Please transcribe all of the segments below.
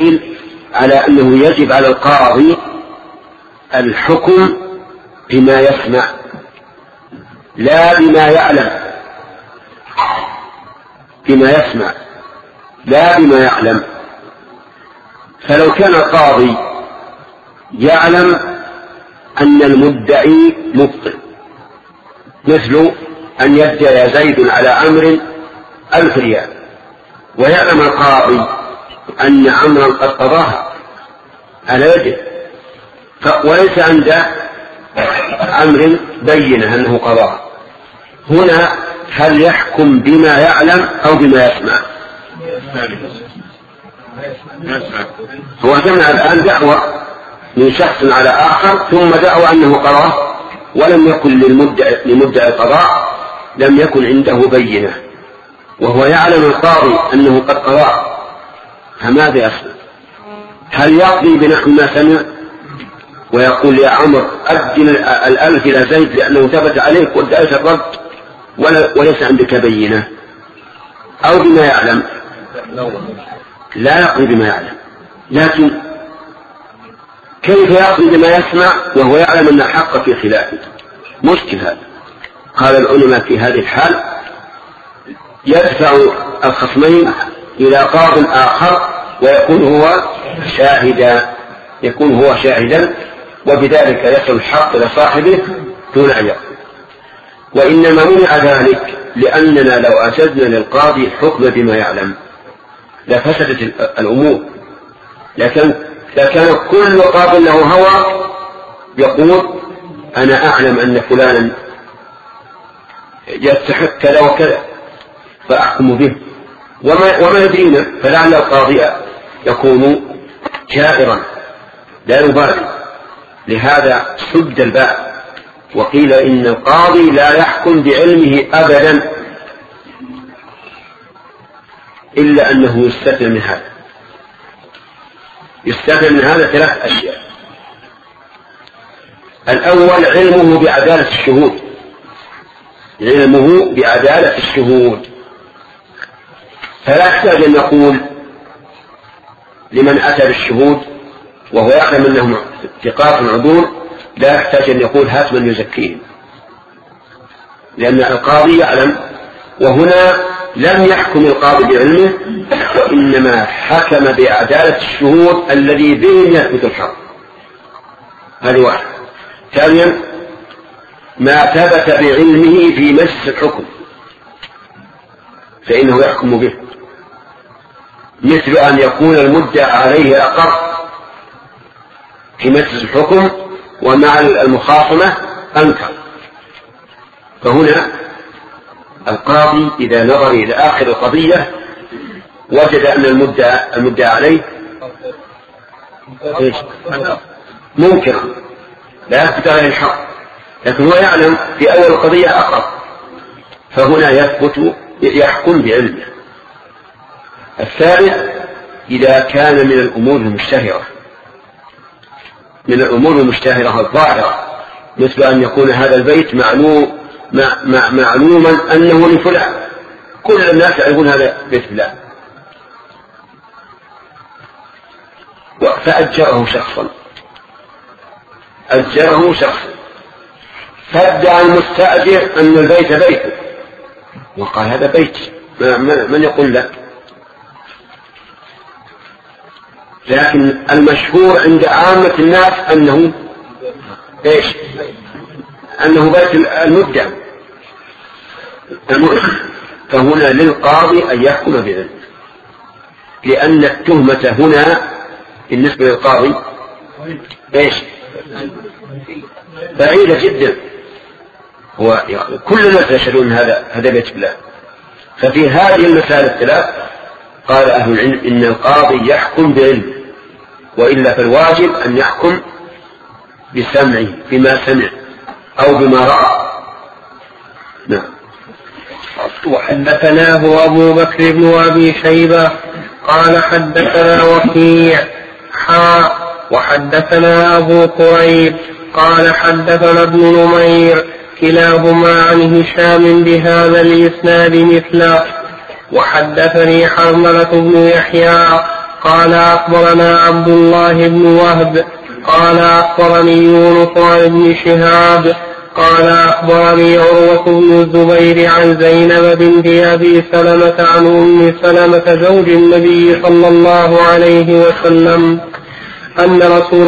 على أنه يجب على القاضي الحكم بما يسمع لا بما يعلم، بما يسمع لا بما يعلم. فلو كان القاضي يعلم أن المدعي مبطل، مثل أن يدعي زيد على عمرو 1000 ريال، ويعلم القاضي أن عمرا قد قضاها على يده، وليس عند عمرو بينة أنه قضاها، هنا هل يحكم بما يعلم أو بما يسمع؟ هو سمع الآن دعوة من شخص على آخر، ثم دعوى أنه قضاه، ولم يكن لمدعي القضاء لم يكن عنده بينة، وهو يعلم القاضي أنه قد قضاه، فماذا يصنع؟ هل يقضي بنحو ما سمع ويقول يا عمر أجل 1000 إلى زيد لأنه ثبت عليك وادعيت الرد وليس عندك بينة، أو بما يعلم؟ لا يقضي بما يعلم، لكن كيف يقضي بما يسمع وهو يعلم أن الحق في خلافه؟ مشكل هذا. قال العلماء في هذه الحال يدفع الخصمين إلى قاض آخر ويكون هو شاهدا، وبذلك يصل الحق إلى صاحبه دون أن يقضي. وإنما منع ذلك لأننا لو أسدنا للقاضي الحكم بما يعلم لفسدت الأمور، لكن كل قاض له هوى يقول أنا أعلم أن فلانا يستحق كذا وكذا فأحكم به، وما يدرينا، فلعل القاضي يكون جائرا لا يبالي، لهذا سد الباب وقيل إن القاضي لا يحكم بعلمه أبدا إلا أنه يستثنى من هذا. يستثنى من هذا 3 أشياء: الأول علمه بعدالة الشهود، علمه بعدالة الشهود، فلا يحتاج أن يقول لمن أتى بالشهود وهو يعلم أنهم ثقات عدول، لا يحتاج أن يقول هات من يزكيهم، لأن القاضي يعلم. وهنا لم يحكم القاضي بعلمه، وإنما حكم بعدالة الشهود الذي بهم يثبت الحق. هذه واحد. ثانيا ما ثبت بعلمه في مجلس الحكم فإنه يحكم به، مثل أن يكون المدعى عليه أقر في مجلس الحكم ومع المخاصمة أنكر، فهنا القاضي إذا نظر إلى آخر القضية وجد أن المدعى عليه منكرا لا يثبت عليه الحق، لكن هو يعلم في أول القضية أقر، فهنا يحكم بعلمه. الثالث إذا كان من الأمور المشتهرة الظاهرة، مثل أن يكون هذا البيت معلوما أنه لفلان، كل الناس يعرفون هذا بيت فلان، فأجره شخصا فادعى المستأجر أن البيت بيته وقال هذا بيت، من يقول لك؟ لكن المشهور عند عامة الناس أنه بيت المدعى، فهنا للقاضي أن يحكم بذلك، لأن التهمة هنا بالنسبة للقاضي بعيدة جدا، هو كل الناس يشهدون هذا بيت الله. ففي هذه المسائل الثلاث قال أهل العلم إن القاضي يحكم بعلم، وإلا فالواجب أن يحكم بسمعه بما سمع أو بما رأى. نعم. وحدثناه أبو بكر بن أبي شيبة قال حدثنا وكيع وحدثنا أبو كريب قال حدثنا ابن نمير كلاهما عن هشام بهذا الإسناد مثله. وحدثني حرملة بن يحيى قال أخبرنا عبد الله بن وهب قال أخبرني يونس عن ابن شهاب قال أخبرني عروة بن الزبير عن زينب بنت أبي سلمة عن أم سلمة زوج النبي صلى الله عليه وسلم أن رسول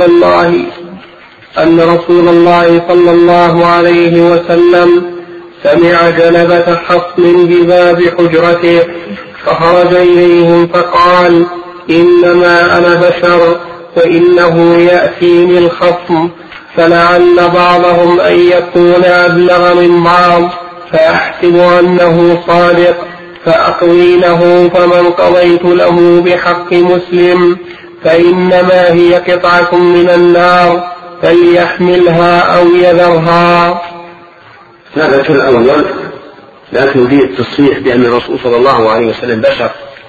الله صلى الله عليه وسلم سمع جلبة خصم بباب حجرته فخرج إليهم فقال إنما أنا بشر وإنه يأتيني الخصم فلعل بعضهم أن يكون أبلغ من بعض فأحسب أنه صادق فأقضي له فمن قضيت له بحق مسلم فإنما هي قطعة من النار فليحملها أو يذرها. هذا في الأول لكن فيه التصريح بأن الرسول صلى الله عليه وسلم بشر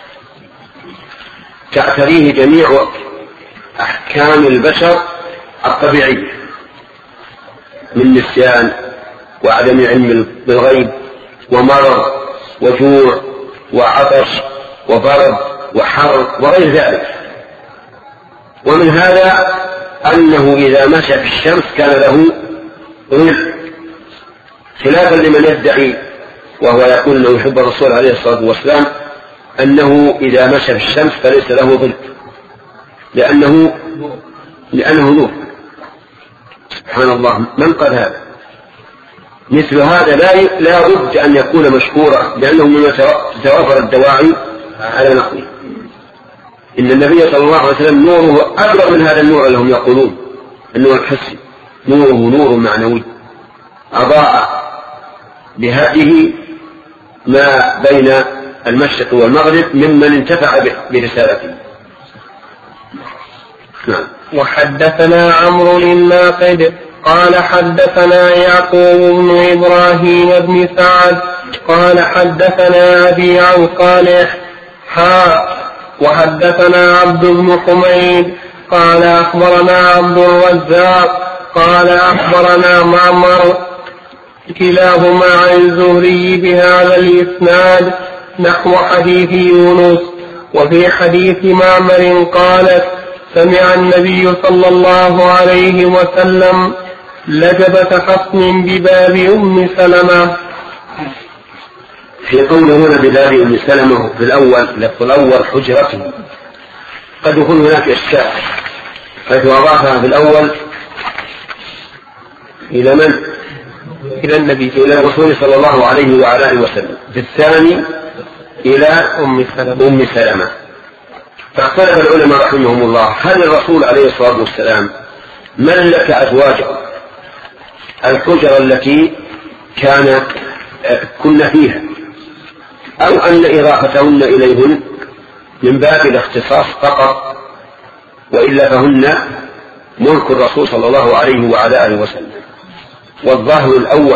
تعتريه جميع أحكام البشر الطبيعية من نسيان وعدم علم بالغيب ومرض وجوع وعطش وبرد وحر وغير ذلك. ومن هذا أنه إذا مشى في الشمس كان له ظل، خلافا لمن يدعي وهو يقول أنه يحب الرسول عليه الصلاة والسلام أنه إذا مشى في الشمس فليس له ظل لأنه نور. سبحان الله، من قال هذا؟ مثل هذا لا بد أن يكون مشكورا لأنه مما تتوافر الدواعي على نقله. إن النبي صلى الله عليه وسلم نوره أبلغ من هذا النور اللي هم يقولون النور الحسي، نوره نور معنوي أضاء بهذه ما بين المشرق والمغرب ممن انتفع برسالته. نعم. وحدثنا عمرو الناقد قال حدثنا يعقوب بن إبراهيم بن سعد قال حدثنا أبي عن صالح وحدثنا عبد بن حميد قال أخبرنا عبد الرزاق قال أخبرنا معمر كلاهما عن الزهري بهذا الإسناد نحو حديث يونس. وفي حديث معمر قالت سمع النبي صلى الله عليه وسلم لجبة خصم بباب أم سلمة. في قوله هنا بباب أم سلمة في الأول حجرته قد يكون هناك إشكال حيث أضافها في الأول إلى من؟ إلى النبي إلى الرسول صلى الله عليه وعلى آله وسلم، في الثاني إلى أم سلمة. فاختلف العلماء رحمهم الله هل الرسول عليه الصلاة والسلام ملك أزواجه الحجر التي كنا فيها أو أن إضافتهن إليهن من باب الاختصاص فقط، وإلا فهن ملك الرسول صلى الله عليه وعلى آله وسلم. والظاهر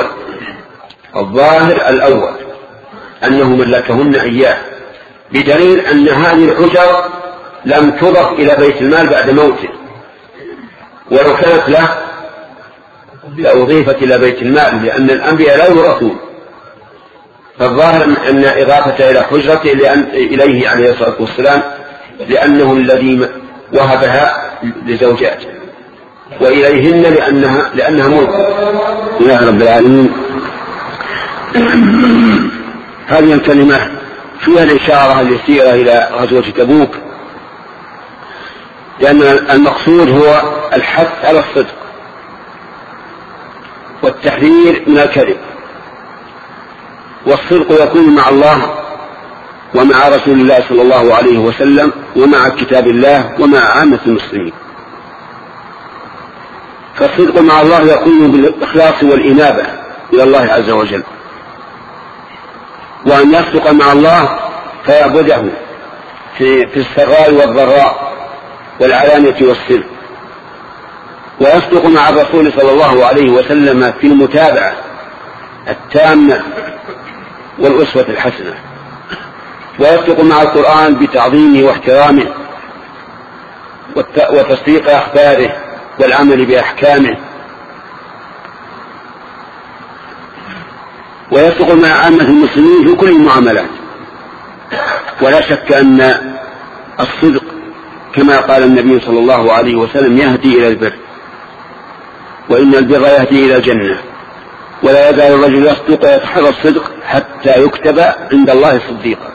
الأول أنه ملكهن إياه، بدليل أن هذه الحجر لم تضف إلى بيت المال بعد موته، ولو كانت له لأضيفت إلى بيت المال لأن الأنبياء لا يورثون. فالظاهر أن إضافة إلى حجرته إليه عليه الصلاة والسلام لأنه الذي وهبها لزوجاته، وإليهن لأنها ملك. يا رب العالمين. هذه الكلمة فيها الإشارة اليسيرة إلى غزوة تبوك، لأن المقصود هو الحث على الصدق والتحذير من الكذب، والصدق يكون مع الله ومع رسول الله صلى الله عليه وسلم ومع كتاب الله ومع عامة المسلمين. فالصدق مع الله يكون بالإخلاص والإنابة إلى الله عز وجل، وأن يصدق مع الله فيعبده في السراء والضراء والعلانية والسر، ويصدق مع الرسول صلى الله عليه وسلم في المتابعة التامة والأسوة الحسنة، ويصدق مع القرآن بتعظيمه واحترامه وتصديق أخباره والعمل بأحكامه، ويصدق مع عامة المسلمين في كل المعاملات. ولا شك أن الصدق كما قال النبي صلى الله عليه وسلم: يهدي إلى البر، وإن البر يهدي إلى الجنة، ولا يزال الرجل يصدق ويتحرى الصدق حتى يكتب عند الله صديقا.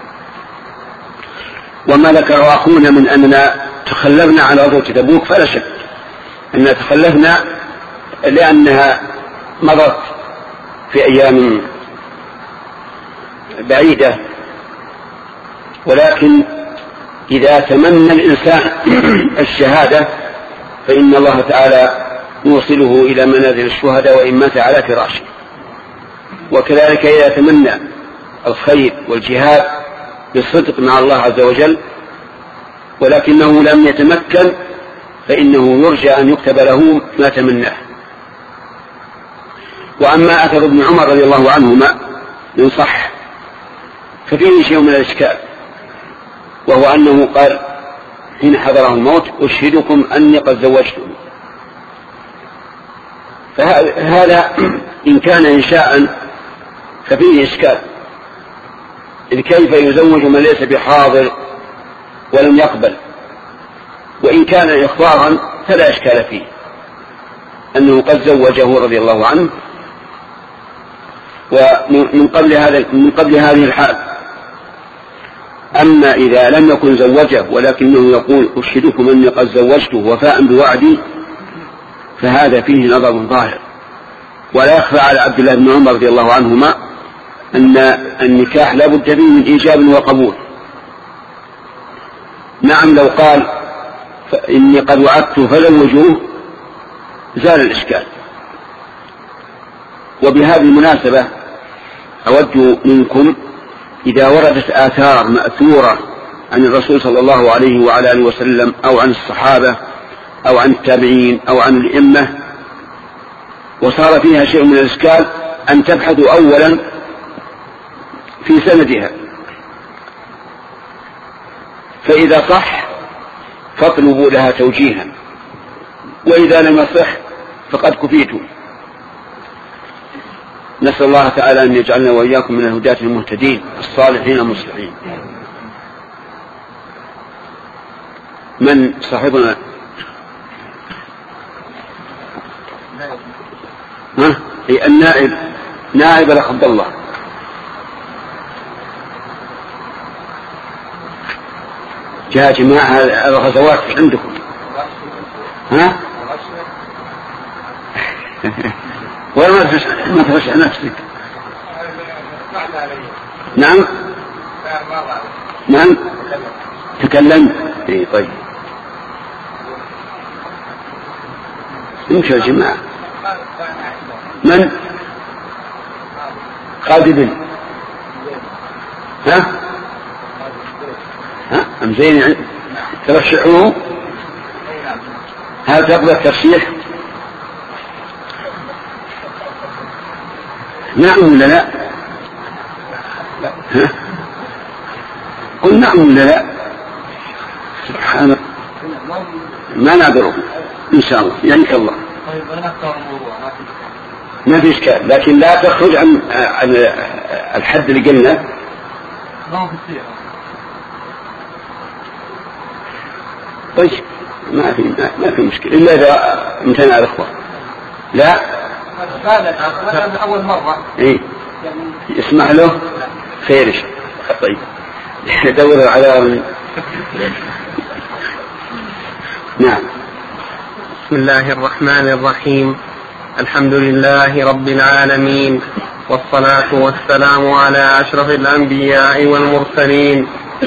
وما ذكر أخونا من أننا تخلفنا على غزوة تبوك فلا شك أننا تخلفنا لأنها مضت في أيام بعيدة، ولكن إذا تمنى الإنسان الشهادة فإن الله تعالى يوصله إلى منازل الشهداء وإن مات على فراشه. وكذلك إذا تمنى الخير والجهاد بالصدق مع الله عز وجل ولكنه لم يتمكن فإنه يرجى أن يكتب له ما تمناه. وأما أثر ابن عمر رضي الله عنهما إن صح ففيه شيء من الإشكال، وهو أنه قال حين حضره الموت: أشهدكم أني قد زوجته. فهذا إن كان إنشاء ففيه إشكال، إذ كيف يزوج من ليس بحاضر ولم يقبل؟ وإن كان إخبارا فلا إشكال فيه أنه قد زوجه رضي الله عنه ومن قبل هذه الحال. أما إذا لم يكن زوجه ولكنه يقول: أشهدكم أني قد زوجته وفاء بوعدي، فهذا فيه نظر ظاهر. ولا يخفى على عبد الله بن عمر رضي الله عنهما أن النكاح لا بد فيه من إيجاب وقبول. نعم لو قال: إني قد وعدت فزوجوه زال الإشكال. وبهذه المناسبة أود منكم إذا وردت آثار مأثورة عن الرسول صلى الله عليه وعلى آله وسلم أو عن الصحابة أو عن التابعين أو عن الأئمة وصار فيها شيء من الإشكال أن تبحثوا أولا في سندها، فإذا صح فاطلبوا لها توجيها، وإذا لم يصح فقد كفيتم. نسأل الله تعالى أن يجعلنا وإياكم من الهداة المهتدين الصالحين المصلحين. من صاحبنا؟ النائب، نائب الأخ عبد الله. يا جماعة الغزوات عندكم ولا ما تفشع نفسك؟ نعم نعم تكلمت. طيب امشوا يا جماعة. من؟ خالد بن أم زين ترشحوه؟ هل تقبل الترشيح؟ نعم ولا لا؟ قل نعم ولا لا؟ سبحان الله ما نعذره إن شاء الله يعنيك الله. ما في إشكال، لكن لا تخرج عن الحد اللي قلنا. طيب ما في مشكلة إلا إذا امتنع الأخوة. لا أول مرة يسمح له خير. طيب دور على نعم. بسم الله الرحمن الرحيم. الحمد لله رب العالمين، والصلاة والسلام على أشرف الأنبياء والمرسلين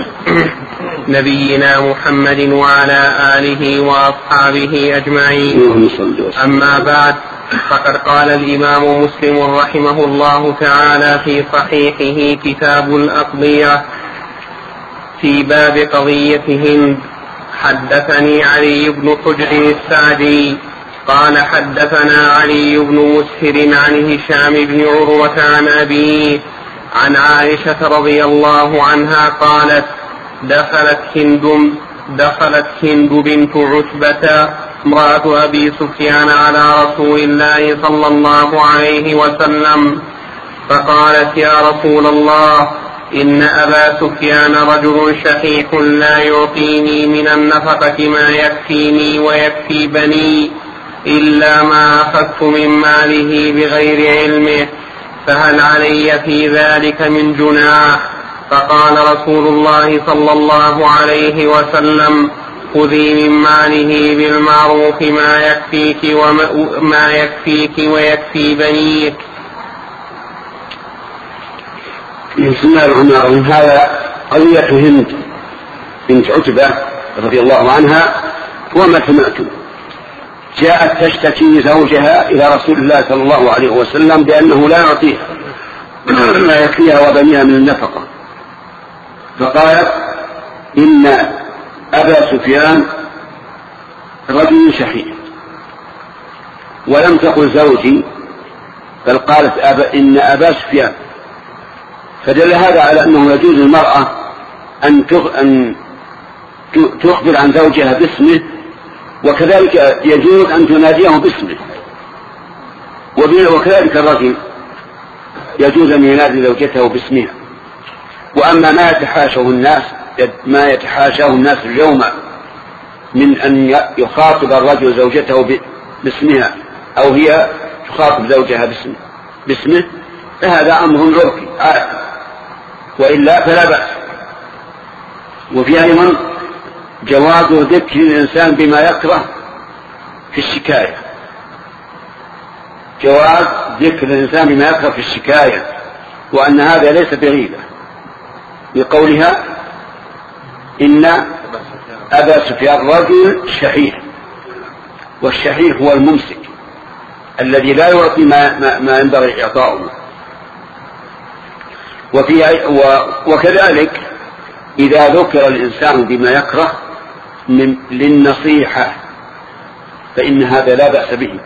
نبينا محمد وعلى آله وأصحابه أجمعين. أما بعد، فقد قال الإمام مسلم رحمه الله تعالى في صحيحه كتاب الأقضية في باب قضية هند: حدثني علي بن حجر السعدي قال حدثنا علي بن مسهر عن هشام بن عروة عن أبيه عن عائشة رضي الله عنها قالت: دخلت هند بنت عتبة امرأة أبي سفيان على رسول الله صلى الله عليه وسلم فقالت: يا رسول الله، إن أبا سفيان رجل شحيح لا يعطيني من النفقة ما يكفيني ويكفي بني إلا ما أخذت من ماله بغير علمه، فهل علي في ذلك من جناح؟ فقال رسول الله صلى الله عليه وسلم: خذي من ماله بالمعروف ما يكفيك ويكفي بنيك. بسم الله الرحمن الرحيم. هذا قضية هند بنت عتبة رضي الله عنها وما سمعتم. جاءت تشتكي زوجها إلى رسول الله صلى الله عليه وسلم بأنه لا يعطيها ما يكفيها وبنيها من النفقة، فقالت: إن أبا سفيان رجل شحيح، ولم تقل زوجي، بل قالت إن أبا سفيان. فدل هذا على أنه يجوز للمرأة أن تخبر عن زوجها باسمه، وكذلك يجوز أن تناديه باسمه، وكذلك الرجل يجوز أن ينادي زوجته باسمها. وأما ما يتحاشاه الناس اليوم من أن يخاطب الرجل زوجته باسمها أو هي تخاطب زوجها باسمه، فهذا أمر عرفي عادي، وإلا فلا بأس. وفي أيضا جواز ذكر الإنسان بما يكره في الشكاية، جواز ذكر الإنسان بما يكره في الشكاية، وأن هذا ليس بغيبة، بقولها: إن أبا سفيان رجل شحيح. والشحيح هو الممسك الذي لا يعطي ما ينبغي إعطاؤه. وكذلك إذا ذكر الإنسان بما يكره للنصيحة فإن هذا لا بأس به،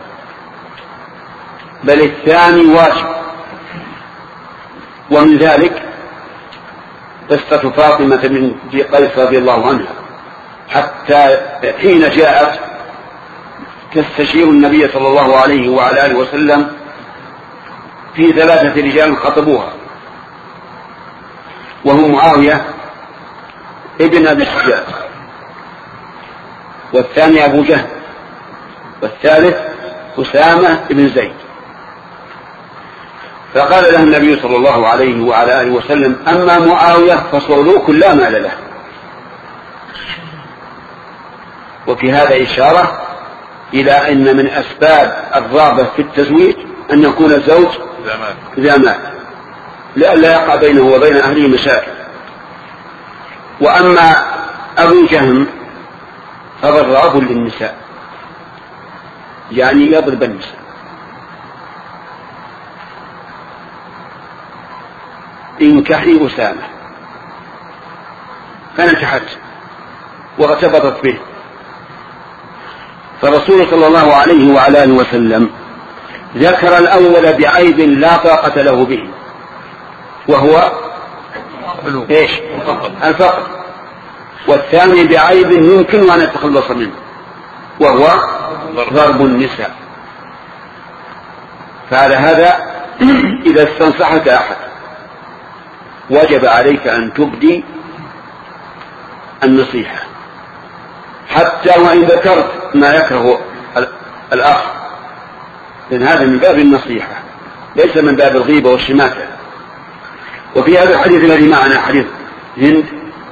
بل الثاني واجب. ومن ذلك قصة فاطمة بنت قيس رضي الله عنها، حتى حين جاءت تستشير النبي صلى الله عليه وعلى آله وسلم في 3 رجال خطبوها، وهو معاوية ابن أبي سفيان، والثاني أبو جهل، والثالث أسامة بن زيد. فقال له النبي صلى الله عليه وعلى آله وسلم: أما معاوية فصعلوك لا مال له. وفي هذا إشارة إلى أن من أسباب الرغبة في التزويج أن يكون الزوج ذا مال، لئلا يقع بينه وبين أهله مشاكل. وأما أبو جهم فضراب للنساء، يعني يضرب النساء. انكحي أسامة، فنجحت وارتبطت به. فالرسول صلى الله عليه وعلى آله وسلم ذكر الأول بعيب لا طاقة له به، وهو ايش؟ الفقر. والثاني بعيب يمكن أن يتخلص منه، وهو ضرب النساء. فعلى هذا إذا استنصحك أحد وجب عليك أن تبدي النصيحة، حتى وإن ذكرت ما يكره الآخر، لأن هذا من باب النصيحة ليس من باب الغيبة والشماتة. وفي هذا الحديث الذي معنا حديث هند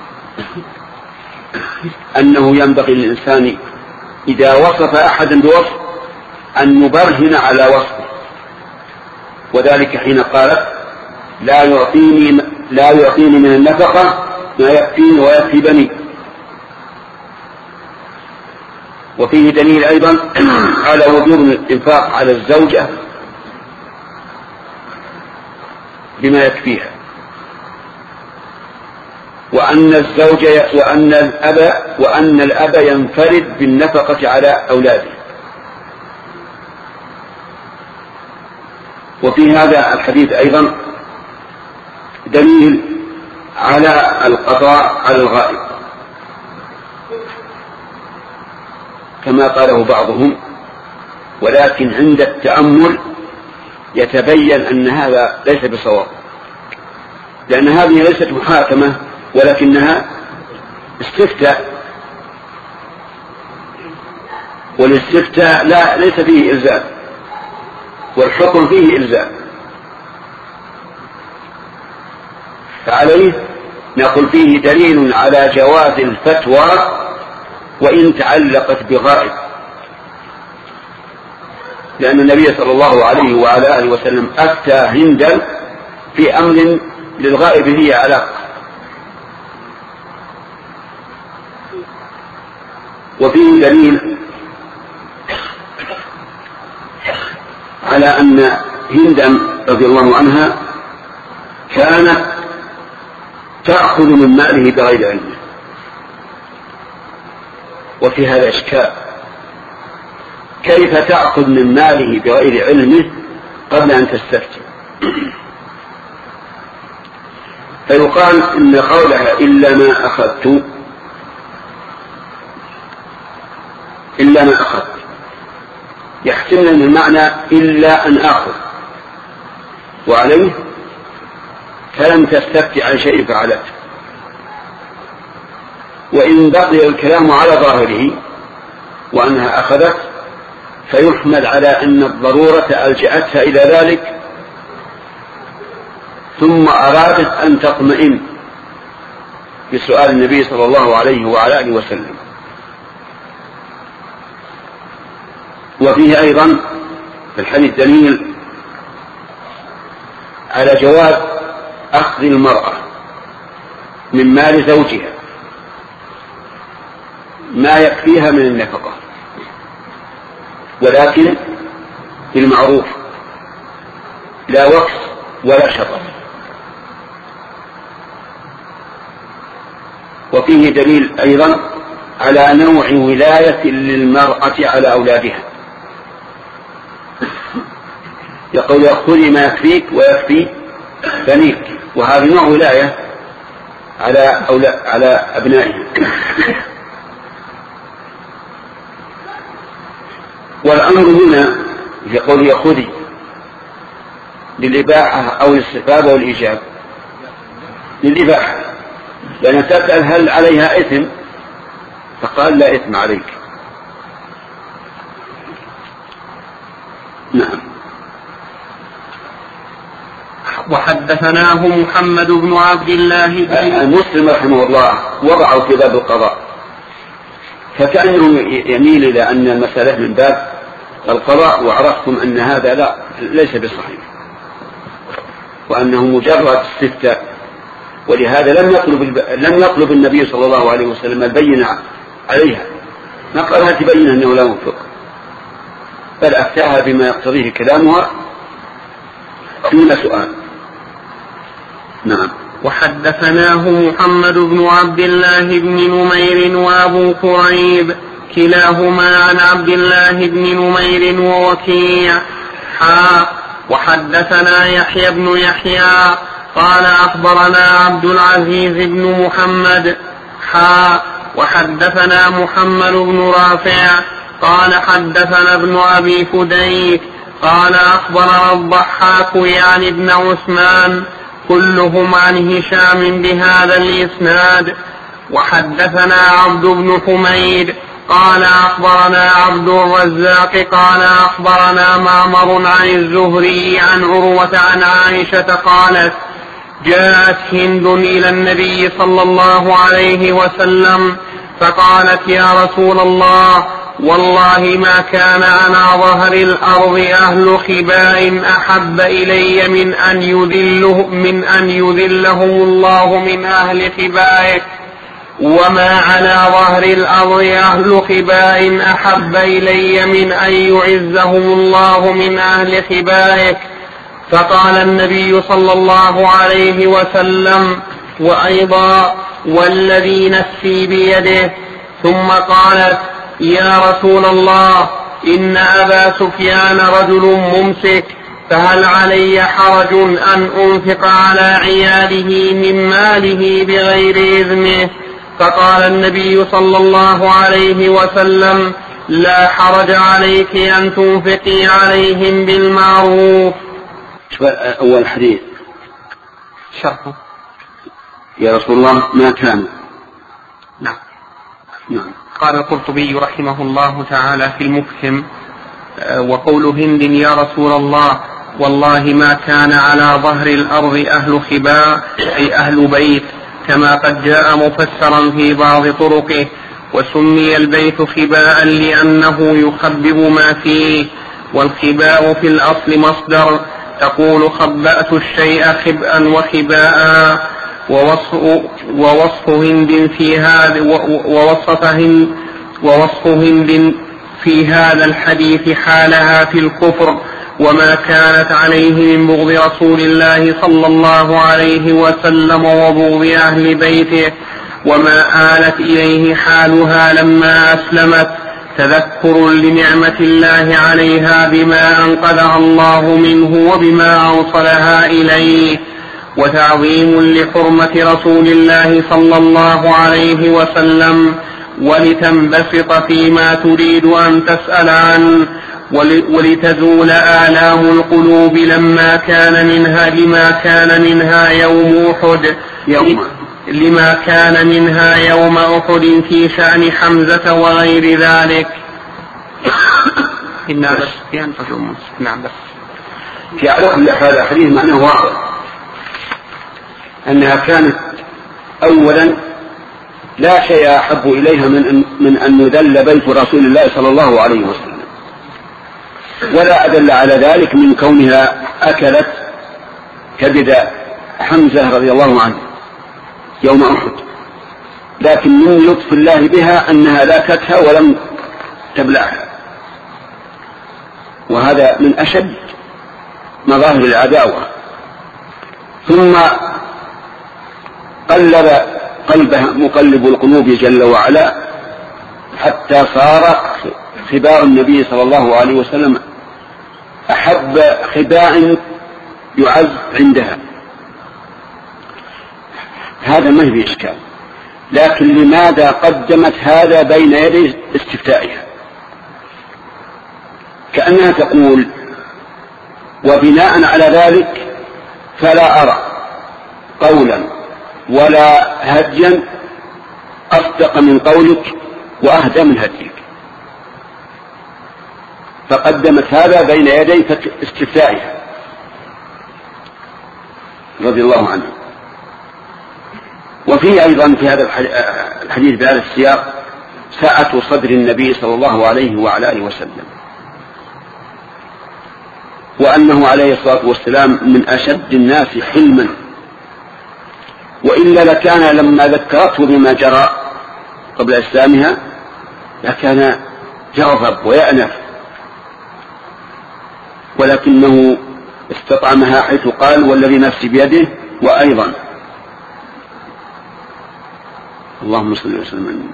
أنه ينبغي للإنسان إذا وصف أحدا بوصف أن نبرهن على وصفه، وذلك حين قالت: لا يعطيني من النفقة ما يكفيني ويكفي بني. وفيه دليل أيضا على وجوب الإنفاق على الزوجة بما يكفيها، وأن الأب ينفرد بالنفقة على أولاده. وفي هذا الحديث أيضا دليل على القضاء على الغائب، كما قاله بعضهم، ولكن عند التأمل يتبين أن هذا ليس بصواب، لأن هذه ليست محاكمة ولكنها استفتاء، والاستفتاء ليس فيه إلزام، والحكم فيه إلزام، فعليه نقول فيه دليل على جواز الفتوى وإن تعلقت بغائب، لأن النبي صلى الله عليه وعلى آله وسلم أفتى هندا في أمر للغائب هي علاقة. وفيه دليل على أن هندا رضي الله عنها كانت تأخذ من ماله بغير علمه، وفي هذا إشكال، كيف تأخذ من ماله بغير علمه قبل أن تستفتي؟ فيقال إن قولها إلا ما أخذت يحتمل المعنى إلا أن آخذ، وعليه فلم تستفتي عن شيء فعلته. وإن بقي الكلام على ظاهره وأنها أخذت فيحمل على أن الضرورة ألجأتها إلى ذلك ثم أرادت أن تطمئن بسؤال النبي صلى الله عليه وعلى آله وسلم. وفيه أيضا في الحديث دليل على جواز أخذ المرأة من مال زوجها ما يكفيها من النفقة، ولكن بالمعروف لا وقف ولا شطط. وفيه دليل أيضا على نوع ولاية للمرأة على أولادها، يقول خذي ما يكفيك ويكفي بنيك، وهذا نوع ولاية على أبنائها. والأمر هنا يقول خذي للإباحة أو الاستفادة والإيجاب، للإباحة، لأن تسأل هل عليها إثم، فقال لا إثم عليك. نعم. وحدثناه محمد بن عبد الله مسلم رحمه الله وضعه في باب القضاء، فكأنه يميل إلى أن المسألة من باب القضاء، وعرفتم أن هذا ليس بصحيح، وأنه مجرد استفتاء، ولهذا لم يطلب النبي صلى الله عليه وسلم البينة عليها، ما قالها تبين أنه لا ينفق، بل أفتاها بما يقتضيه كلامها دون سؤال. نعم. وحدثناه محمد بن عبد الله بن نمير وأبو كريب كلاهما عن عبد الله بن نمير ووكيع وحدثنا يحيى بن يحيى قال أخبرنا عبد العزيز بن محمد وحدثنا محمد بن رافع قال حدثنا ابن أبي فديك قال أخبرنا الضحاك يعني ابن عثمان كلهم عن هشام بهذا الإسناد. وحدثنا عبد بن حميد قال أخبرنا عبد الرزاق قال أخبرنا معمر عن الزهري عن عروة عن عائشة قالت جاءت هند إلى النبي صلى الله عليه وسلم فقالت يا رسول الله والله ما كان على ظهر الأرض أهل خباء أحب إلي من أن يذلهم الله من أهل خبائك، وما على ظهر الأرض أهل خباء أحب إلي من أن يعزهم الله من أهل خبائك. فقال النبي صلى الله عليه وسلم وأيضا والذي نفسي بيده. ثم قالت يا رسول الله إن أبا سفيان رجل ممسك، فهل علي حرج أن أنفق على عياله من ماله بغير إذنه؟ فقال النبي صلى الله عليه وسلم لا حرج عليك أن تنفقي عليهم بالمعروف. أول حديث شرحه يا رسول الله ما كان. نعم. نعم. قال القرطبي رحمه الله تعالى في المفهم: وقول هند يا رسول الله والله ما كان على ظهر الأرض أهل خباء أي أهل بيت، كما قد جاء مفسرا في بعض طرقه. وسمي البيت خباء لأنه يخبب ما فيه، والخباء في الأصل مصدر، تقول خبأت الشيء خبأ وخباء. ووصف هند في هذا الحديث حالها في الكفر وما كانت عليه من بغض رسول الله صلى الله عليه وسلم وبغض أهل بيته، وما آلت إليه حالها لما أسلمت، تذكر لنعمة الله عليها بما أنقذها الله منه وبما أوصلها إليه، وتعظيم لحرمة رسول الله صلى الله عليه وسلم، ولتنبسط فيما تريد أن تسأل عنه، ولتزول آلام القلوب لما كان منها يوم أحد في شأن حمزة وغير ذلك. إنا بس نعم بس في على هذا الحديث معناه واضح أنها كانت أولا لا شيء أحب إليها من أن يذل بيت رسول الله صلى الله عليه وسلم، ولا أدل على ذلك من كونها أكلت كبد حمزة رضي الله عنه يوم أحد، لكن من لطف الله بها أنها لاكتها ولم تبلعها، وهذا من أشد مظاهر العداوة. ثم قلب قلبها مقلب القلوب جل وعلا حتى صار خباء النبي صلى الله عليه وسلم أحب خباء يعز عندها. هذا ما في إشكال، لكن لماذا قدمت هذا بين يدي استفتائها؟ كأنها تقول وبناء على ذلك فلا أرى قولا ولا هديا أصدق من قولك وأهدى من هديك، فقدمت هذا بين يدي استفتائها رضي الله عنه. وفي أيضا في هذا الحديث بهذا السياق سعة صدر النبي صلى الله عليه وعلى آله وسلم، وأنه عليه الصلاة والسلام من أشد الناس حلما، وإلا لكان لما ذكرته بما جرى قبل إسلامها لكان يغضب ويأنف، ولكنه استطعمها حيث قال والذي نفسي بيده. وأيضا اللهم صل وسلم.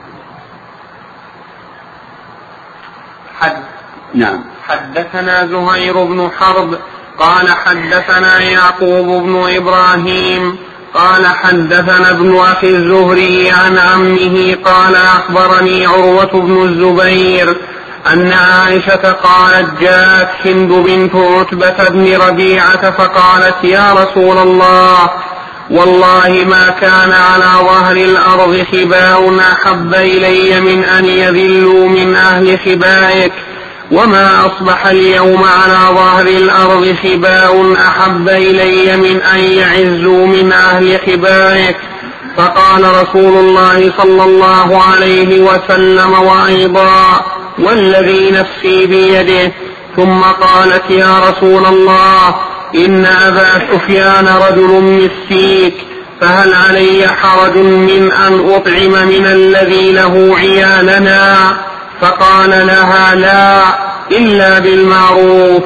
نعم. حدثنا زهير بن حرب قال حدثنا يعقوب بن إبراهيم قال حدثنا ابن أخي الزهري عن عمه قال أخبرني عروة بن الزبير أن عائشة قالت جاءت هند بنت عتبة بن ربيعة فقالت يا رسول الله والله ما كان على ظهر الأرض خباء أحب إلي من أن يذلوا من أهل خبائك، وما أصبح اليوم على ظهر الأرض خباء أحب إلي من أن يعزوا من أهل خبائك. فقال رسول الله صلى الله عليه وسلم وأيضا والذي نفسي بيده. ثم قالت يا رسول الله إن أبا سفيان رجل مسيك، فهل علي حرج من أن أطعم من الذي له عيالنا؟ فقال لها لا إلا بالمعروف.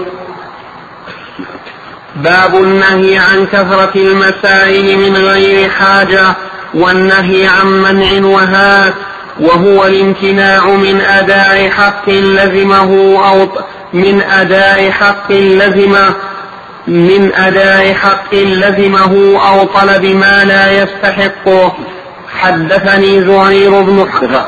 باب النهي عن كثرة المسائل من غير حاجة، والنهي عن منع وهات، وهو الامتناع من أداء حق لزمه أو طلب ما لا يستحقه. حدثني زهير بن حرب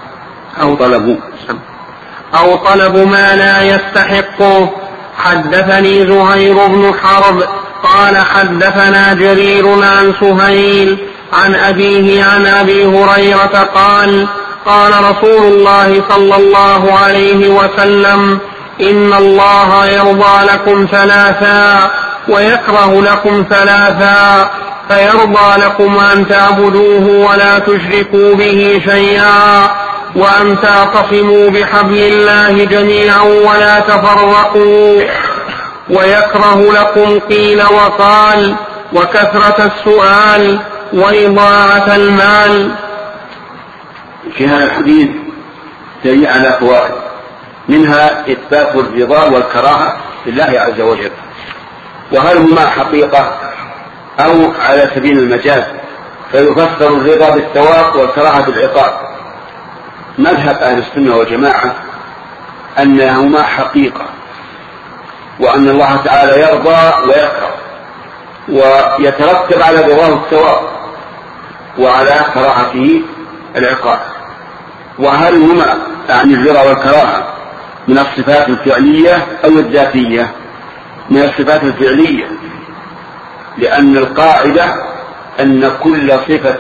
أو طلب ما لا يستحقه. حدثني زهير بن حرب قال حدثنا جرير عن سهيل عن أبيه عن أبي هريرة قال قال رسول الله صلى الله عليه وسلم إن الله يرضى لكم ثلاثا ويكره لكم ثلاثا فيرضى لكم أن تعبدوه ولا تشركوا به شيئا وأن تعتصموا بحبل الله جميعا ولا تفرقوا ويكره لكم قيل وقال وكثرة السؤال وإضاعة المال. في هذا الحديث دليل على فوائد، منها إثبات الرضا والكراهة لله عز وجل، وهل هما حقيقة أو على سبيل المجاز، فيفسر الرضا بالثواب والكراهة بالعقاب. مذهب أهل السنة والجماعة أنهما حقيقة، وأن الله تعالى يرضى ويكره، ويترتب على رضاه الثواب وعلى كراهته العقاب. وهل هما يعني الرضا والكراهة من الصفات الفعلية أو الذاتية؟ من الصفات الفعلية، لأن القاعدة أن كل صفة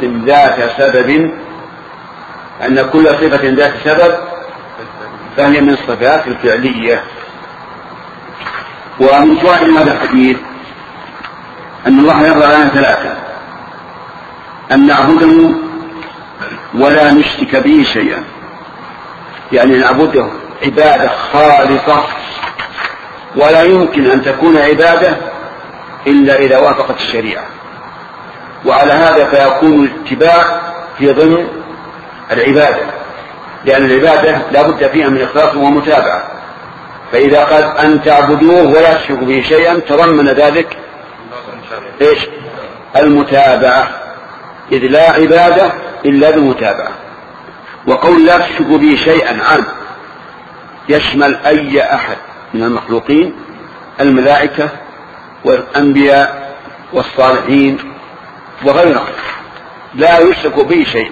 ذات سبب فهي من الصفات الفعلية. ومن فوائد هذا الحديث أن الله يرضى لنا ثلاثة: أن نعبده ولا نشرك به شيئا، يعني نعبده عبادة خالصة، ولا يمكن أن تكون عبادة إلا إذا وافقت الشريعة. وعلى هذا فيكون الاتباع في ضمن العبادة، لأن العبادة لا بد فيها من إخلاص ومتابعة. فإذا قال أن تعبدوه ولا تشركوا به شيئا تضمن ذلك إيش؟ المتابعة، إذ لا عبادة إلا بالمتابعة. وقول لا تشركوا به شيئا عام يشمل أي أحد من المخلوقين، الملائكة والأنبياء والصالحين وغيرهم، لا يشرك به شيء.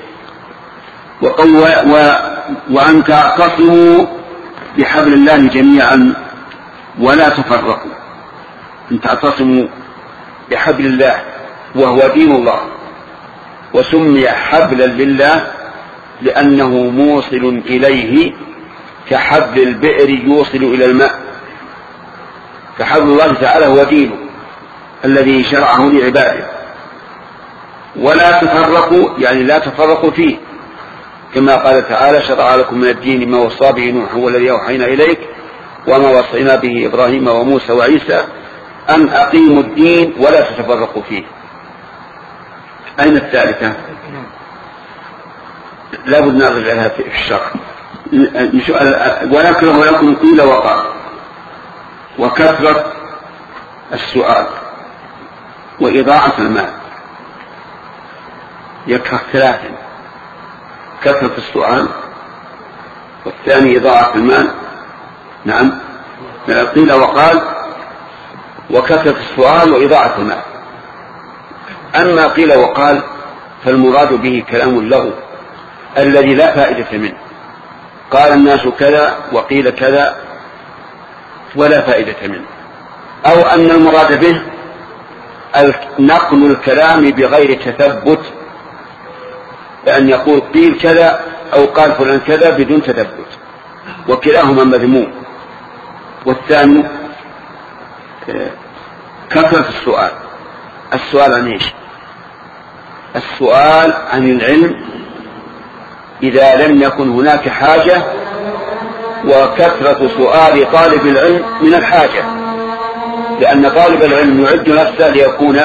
وأن تعتصموا بحبل الله جميعا ولا تفرقوا. أن تعتصموا بحبل الله وهو دين الله، وسمي حبلا لله لأنه موصل إليه كحبل البئر يوصل إلى الماء. فحبل الله تعالى هو دينه الذي شرعه لعباده. ولا تفرقوا يعني لا تفرقوا فيه، كما قال تعالى: شرع لكم من الدين ما وصى به نوح والذي أوحينا إليك وما وصينا به إبراهيم وموسى وعيسى أن أقيموا الدين ولا تتفرقوا فيه. أين الثالثة؟ لا بد نرجع لها في الشرع. ويكره لكم قيل وقال وكثرة السؤال وإضاعة المال. يكره ثلاثا: كثرة السؤال، والثاني إضاعة المال. نعم، قيل وقال وكثرة السؤال وإضاعة المال. أما قيل وقال فالمراد به كلام اللغو الذي لا فائدة منه. قال الناس كذا وقيل كذا ولا فائدة منه. أو أن المراد به نقل الكلام بغير تثبت، بأن يقول قيل كذا أو قال فلان كذا بدون تثبت، وكلاهما مذموم. والثاني كثرة السؤال. السؤال عن ايش؟ السؤال عن العلم إذا لم يكن هناك حاجة، وكثرة سؤال طالب العلم من الحاجة، لأن طالب العلم يعد نفسه ليكون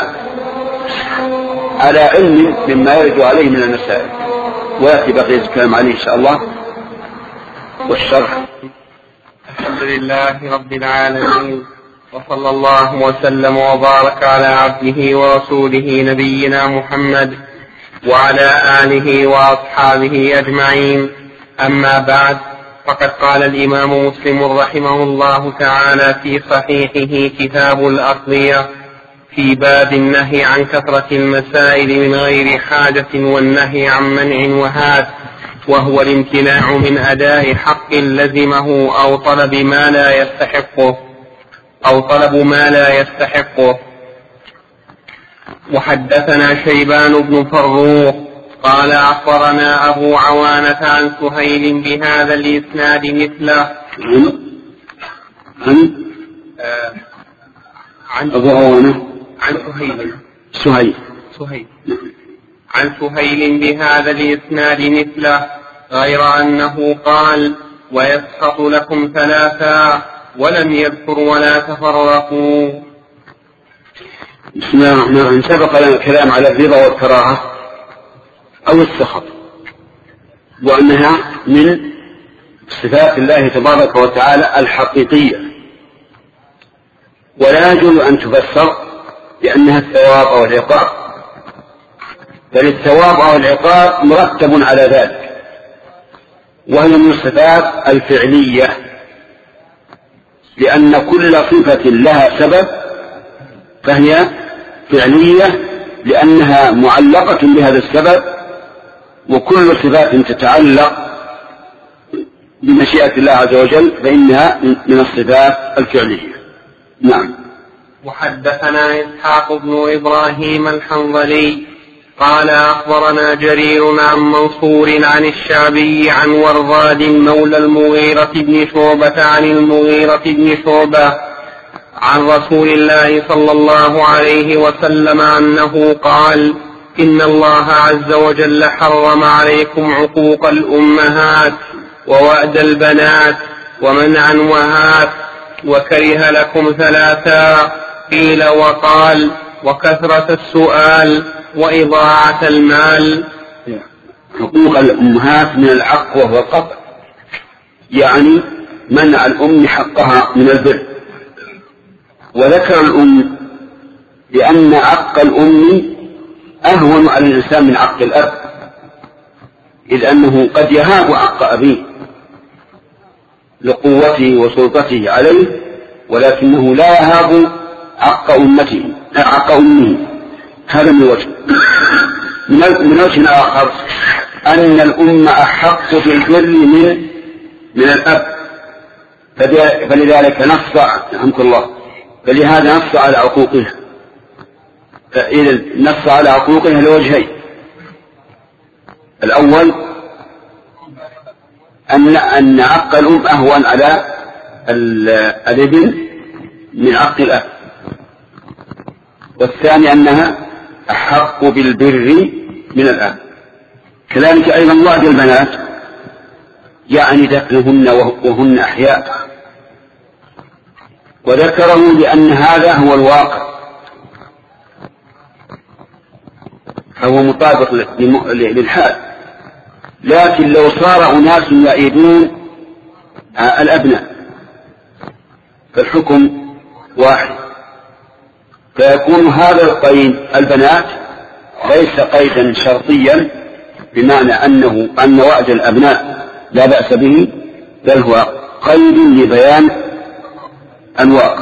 على علم مما يرد عليه من المسائل. ويأتي بقية الكلام عليه إن شاء الله والشرح. الحمد لله رب العالمين، وصلى الله وسلم وبارك على عبده ورسوله نبينا محمد وعلى آله وأصحابه أجمعين. أما بعد، فقد قال الإمام مسلم رحمه الله تعالى في صحيحه كتاب الأقضية في باب النهي عن كثرة المسائل من غير حاجة والنهي عن منع وهات، وهو الامتناع من أداء حق لزمه أو طلب ما لا يستحقه. وحدثنا شيبان بن فروخ قال أخبرنا أبو عوانة عن سهيل بهذا الإسناد مثله. عن أبو عوانة عن سهيل عن سهيل بهذا الإسناد مثله، غير أنه قال ويسخط لكم ثلاثا ولم يذكر ولا تفرقوا. بسم الله الرحمن الرحيم. سبق لنا الكلام على الرضا والكراهة أو السخط، وأنها من صفات الله تبارك وتعالى الحقيقية، ولا يجوز أن تفسر بأنها الثواب أو العقاب، بل الثواب أو العقاب مرتب على ذلك، وهي من الصفات الفعلية، لأن كل صفة لها سبب فهي فعلية لأنها معلقة بهذا السبب، وكل صفات تتعلق بمشيئة الله عز وجل فإنها من الصفات الفعلية. نعم. وحدثنا إسحاق بن إبراهيم الحنظلي قال أخبرنا جرير عن منصور عن الشعبي عن ورغاد مولى المغيرة بن شعبة عن المغيرة بن شعبة عن رسول الله صلى الله عليه وسلم أنه قال إن الله عز وجل حرم عليكم عقوق الأمهات ووأد البنات ومنع وهات، وكره لكم ثلاثا، قيل وقال وكثرة السؤال وإضاعة المال. حقوق الأمهات من العق وهو القطع، يعني منع الأم حقها من البر. وذكر الأم لأن عق الأم أهون على الإنسان من عق الأب، إذ أنه قد يهاب عق أبيه لقوته وسلطته عليه، ولكنه لا يهاب عق أمه. هذا من وجه. من وجه آخر أن الأم أحق بالبر من الأب، فلذلك نص رحمك الله، فلهذا نص على عقوقها. فإذا نص على عقوقها لوجهين: الأول أن عق الأم أهون على الابن من عق الأب، والثاني أنها أحق بالبر من الأب. كذلك أيضا وعد البنات، يعني دفنهن وهن أحياء، وذكره لأن هذا هو الواقع، فهو مطابق للحال. لكن لو صار أناس يعيدون الأبناء فالحكم واحد، فيكون هذا القيد البنات ليس قيدا شرطيا بمعنى أن وعد الأبناء لا بأس به، بل هو قيد لبيان الواقع.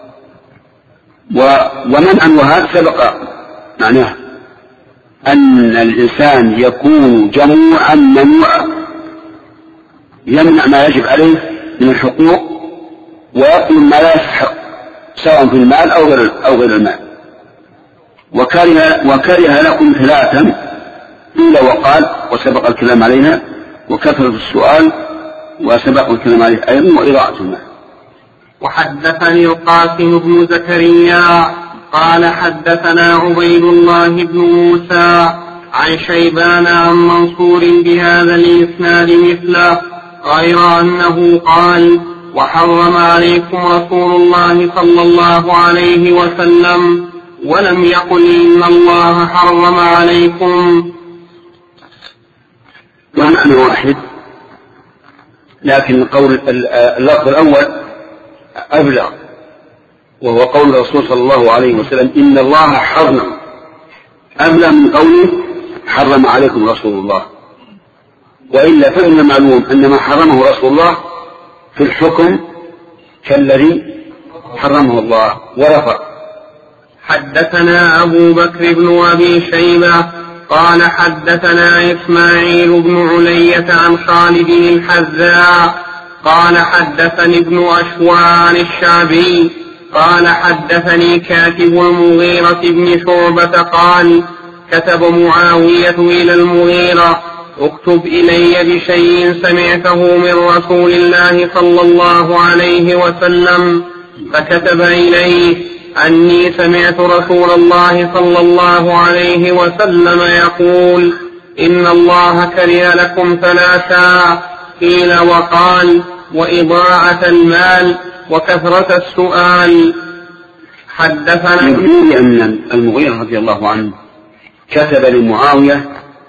ومنعا وهذا سبق معناه أن الإنسان يكون جموعا ممنوعا، يمنع ما يجب عليه من الحقوق ويطلب ما لا يستحق سواء في المال أو غير المال. وكره لكم ثلاثا، قيل وقال وسبق الكلام عليها، وكثرة السؤال وسبق الكلام عليه أيضا، وإضاعة المال. وحدثني القاسم بن زكريا قال حدثنا عبيد الله بن موسى عن شيبان عن منصور بهذا الإسناد مثله، غير أنه قال وحرم عليكم رسول الله صلى الله عليه وسلم، ولم يقل إن الله حرم عليكم. ومعنى واحد، لكن اللفظ الأول أبلغ، وهو قول الرسول صلى الله عليه وسلم إن الله حرم، أبلغ من قوله حرم عليكم رسول الله. وإلا فإن المعلوم أن ما حرمه رسول الله في الحكم كالذي حرمه الله ورفع. حدثنا أبو بكر بن أبي شيبة قال حدثنا إسماعيل بن علية عن خالد الحذاء قال حدثني ابن أشوى عن الشعبي قال حدثني كاتب المغيرة بن شعبة قال كتب معاوية إلى المغيرة اكتب إلي بشيء سمعته من رسول الله صلى الله عليه وسلم. فكتب إليه أني سمعت رسول الله صلى الله عليه وسلم يقول إن الله كره لكم ثلاثا قيل وقال وإضاعة المال وكثرة السؤال. حدثنا يقول أن المغيرة رضي الله عنه كتب لمعاوية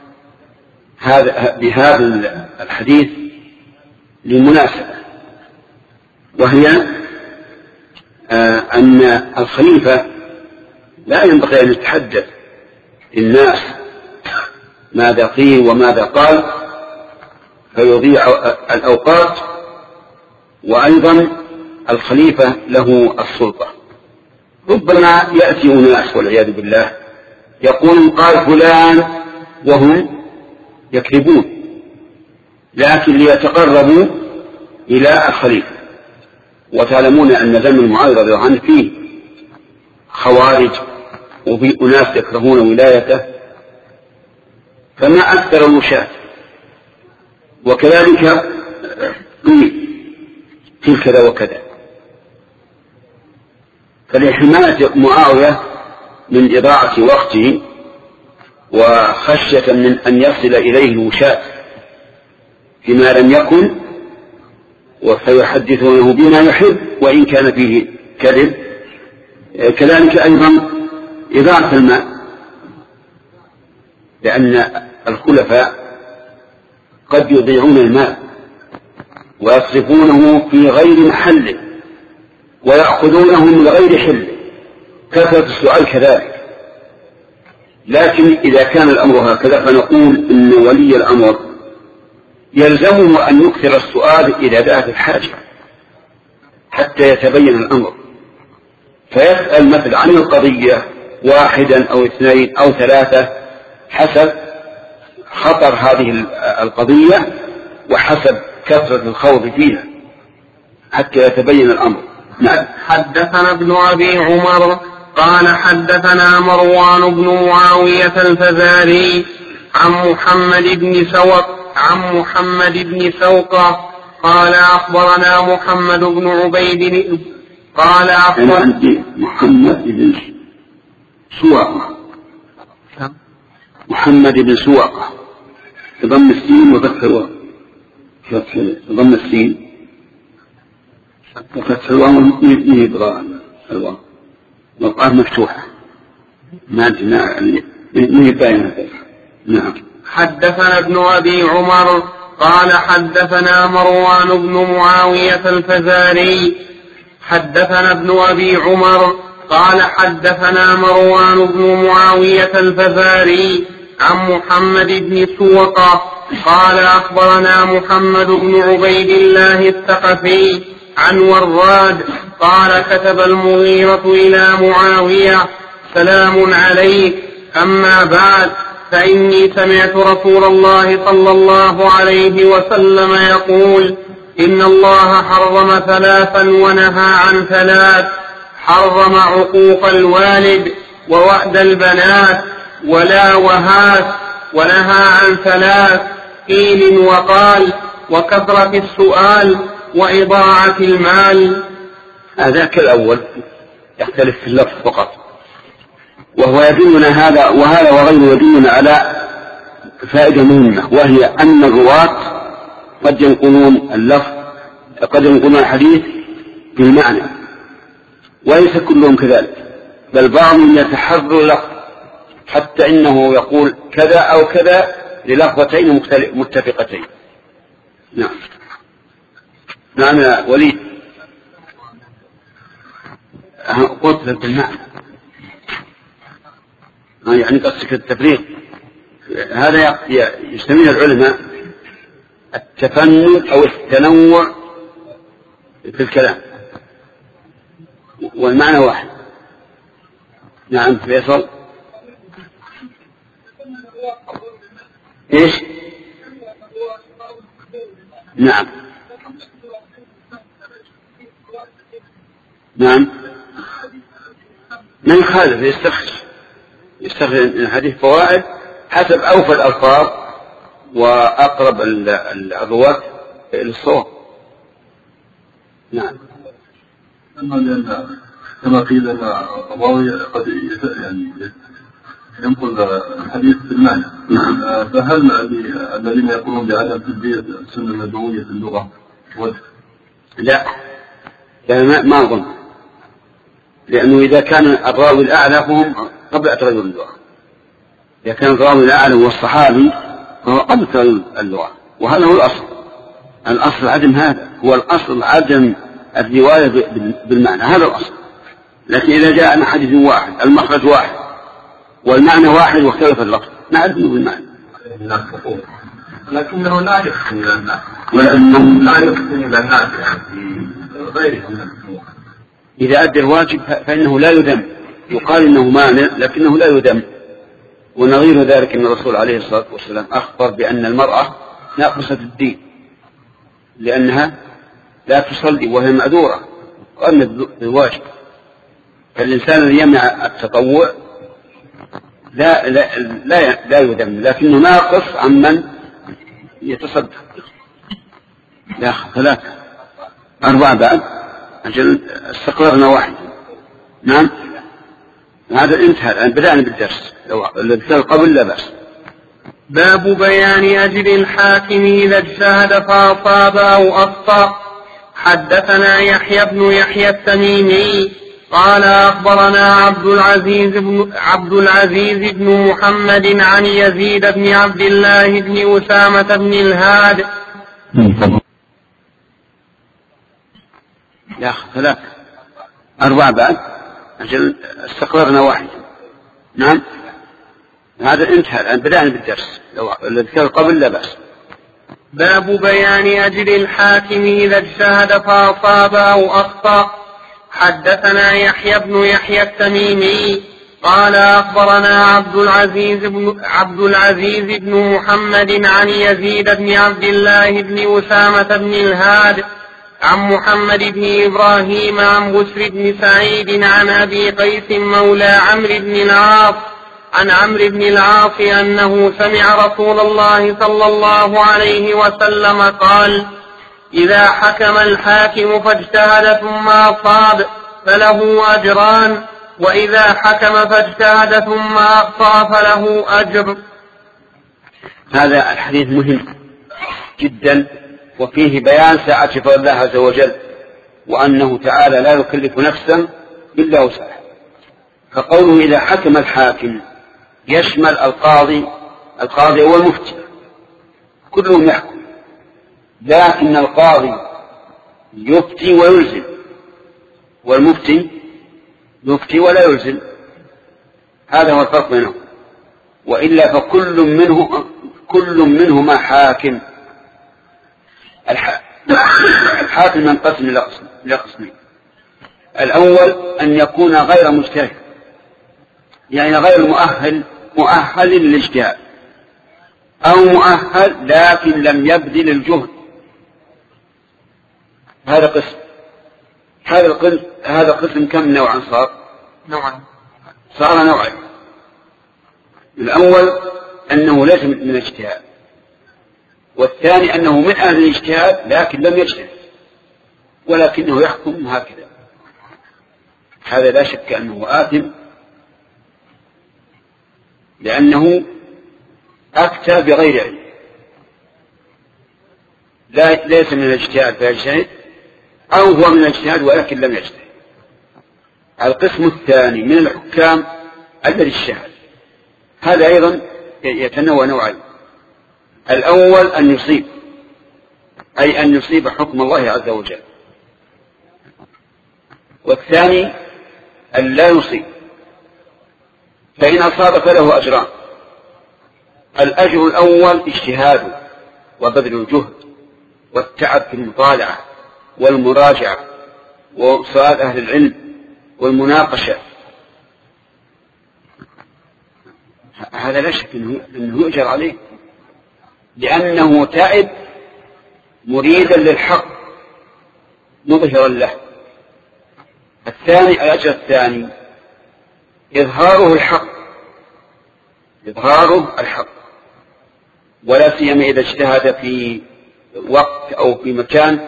بهذا الحديث لمناسبة، وهي أن الخليفة لا ينبغي أن يتحدث الناس ماذا قيل وماذا قال فيضيع الأوقات، وأيضا الخليفة له السلطة. ربما يأتي أناس والعياذ بالله يقول قال فلان وهم يكذبون، لكن ليتقربوا إلى الخليفة. وتعلمون أن زمن معاوية رضي الله عنه فيه خوارج وفي أناس يكرهون ولايته، فما أكثر الوشاة. وكذلك في كذا وكذا. فلحماية معاوية من إضاعة وقته وخشية من أن يصل إليه الوشاة فيما لم يكن وسيحدثونه بما يحب وإن كان فيه كذب، كذلك أيضا إضاعة المال، لأن الخلفاء قد يضيعون المال ويصرفونه في غير محله ويأخذونه من غير حله، كثرة السؤال كذلك. لكن إذا كان الأمر هكذا فنقول إن ولي الأمر يلزمه أن يكثر السؤال إذا دعت الحاجة حتى يتبين الأمر، فيسأل مثل عن القضية واحدا أو اثنين أو ثلاثة حسب خطر هذه القضية وحسب كثرة الخوض فيها حتى يتبين الأمر. نعم. حدثنا ابن أبي عمر قال حدثنا مروان بن معاوية الفزاري عن محمد بن سوقة قال أخبرنا محمد بن عبيد قال أخبرنا محمد بن سوقة محمد بن سوقة بضم السين وفتح الواو، بضم السين وفتح الواو يبغى الواو والقاف مفتوحة ما باينة. نعم. حدثنا ابن أبي عمر قال حدثنا مروان بن معاوية الفزاري حدثنا ابن أبي عمر قال حدثنا مروان بن معاوية الفزاري عن محمد بن سوقة قال أخبرنا محمد بن عبيد الله الثقفي عن وراد قال كتب المغيرة إلى معاوية سلام عليك، أما بعد فإني سمعت رسول الله صلى الله عليه وسلم يقول إن الله حرم ثلاثا ونهى عن ثلاث، حرم عقوق الوالد ووأد البنات ولا وهات، ونهى عن ثلاث قيل وقال وكثرة السؤال وإضاعة المال. هذا كالأول يختلف في اللفظ فقط، وهو يدلنا هذا وغيره يدلنا على فائدة مهمة، وهي أن الرواة قد ينقلون اللفظ قد ينقلون الحديث بالمعنى، وليس كلهم كذلك، بل بعضهم يتحرر اللفظ حتى إنه يقول كذا أو كذا للفظتين متفقتين. نعم. نعم يا وليد، قلت لك بالمعنى يعني قصدك التفريق. هذا يسميه العلماء التفنن أو التنوع في الكلام، والمعنى واحد. نعم فيصل. إيش؟ نعم. نعم. ما يخالف، يستخرج الحديث فوائد حسب أوفى الألفاظ وأقرب الرواة للصواب. نعم. كما قيل أن الراوي قد يعني ينقل الحديث في المعنى. فهل الذين يقولون بعدم تثبيت السنة النبوية في اللغة وجه؟ لا ما أظن، لأنه إذا كان الراوي الأعلى فهم قبل تغير اللغة، إذا كان الراوي الأعلى هو الصحابي فهو قبل تغير اللغة، وهذا هو الأصل عدم، هذا هو الأصل عدم الرواية بالمعنى، هذا الأصل. لكن إذا جاء حديث واحد المخرج واحد والمعنى واحد واختلف اللفظ نعرف منه بالمعنى، لكنه لا يحسن إلى الناس، ولأنه لا يحسن إلى الناس يعني غيره من الأمور. إذا أدى الواجب فإنه لا يذم، يقال إنه مانع لكنه لا يذم. ونظير ذلك أن الرسول عليه الصلاة والسلام أخبر بأن المرأة ناقصة الدين لأنها لا تصلي وهي معذورة، وأن الواجب. فالإنسان الذي يمنع التطوع لا يذم، لكنه ناقص عمن يتصدق. لا 3 4 بعد أجل استقررنا واحد. نعم هذا انتهى الآن، بدأنا بالدرس الذي قبل لا بأس. باب بيان أجر الحاكم إذا اجتهد فأصاب أو أخطأ. حدثنا يحيى بن يحيى التميمي قال أخبرنا عبد العزيز بن محمد عن يزيد بن عبد الله بن أسامة بن الهاد. لا 3 4 بعد أجل استقررنا واحد. نعم هذا انتهى الآن، بدأنا بالدرس الذي قبل لا بأس. باب بيان أجر الحاكم إذا اجتهد فأصاب أو أخطأ. حدثنا يحيى بن يحيى التميمي قال أخبرنا عبد العزيز بن محمد عن يزيد بن عبد الله بن أسامة بن الهاد عن محمد بن إبراهيم عن بسر بن سعيد عن أبي قيس مولى عمرو بن العاص عن عمرو بن العاص أنه سمع رسول الله صلى الله عليه وسلم قال: إذا حكم الحاكم فاجتهد ثم أصاب فله أجران، وإذا حكم فاجتهد ثم أخطأ فله أجر. هذا الحديث مهم جدا، وفيه بيان سعة فضل الله عز وجل، وأنه تعالى لا يكلف نفسا إلا وسعها. فقوله إذا حكم الحاكم يشمل القاضي والمفتي، كلهم يحكم، لكن القاضي يفتي ويلزم، والمفتي يفتي ولا يلزم. هذا هو الفرق بينهم، وإلا فكل منهما حاكم. الحاكم ينقسم إلى قسمين: الأول أن يكون غير مجتهد، يعني غير مؤهل للاجتهاد، أو مؤهل لكن لم يبذل الجهد. هذا قسم. هذا قسم كم نوعا صار؟ صار نوعين. الأول أنه ليس من الاجتهاد، والثاني أنه من أهل الاجتهاد لكن لم يجتهد ولكنه يحكم هكذا. هذا لا شك أنه آثم، لأنه أفتى بغير علم، ليس من الاجتهاد فيجتهد، أو هو من الاجتهاد ولكن لم يجتهد. القسم الثاني من الحكام الذي اجتهد، هذا أيضا يتنوع نوعين: الأول أن يصيب، أي أن يصيب حكم الله عز وجل، والثاني أن لا يصيب، فإن أصاب فله أجران: الأجر الأول اجتهاده وبذل الجهد والتعب في المطالعة والمراجعة وسؤال أهل العلم والمناقشة، هذا لا شك أنه يؤجر عليه، لأنه تعب مريدا للحق مظهرا له. الثاني الأجر الثاني إظهاره الحق، ولا سيما إذا اجتهد في وقت أو في مكان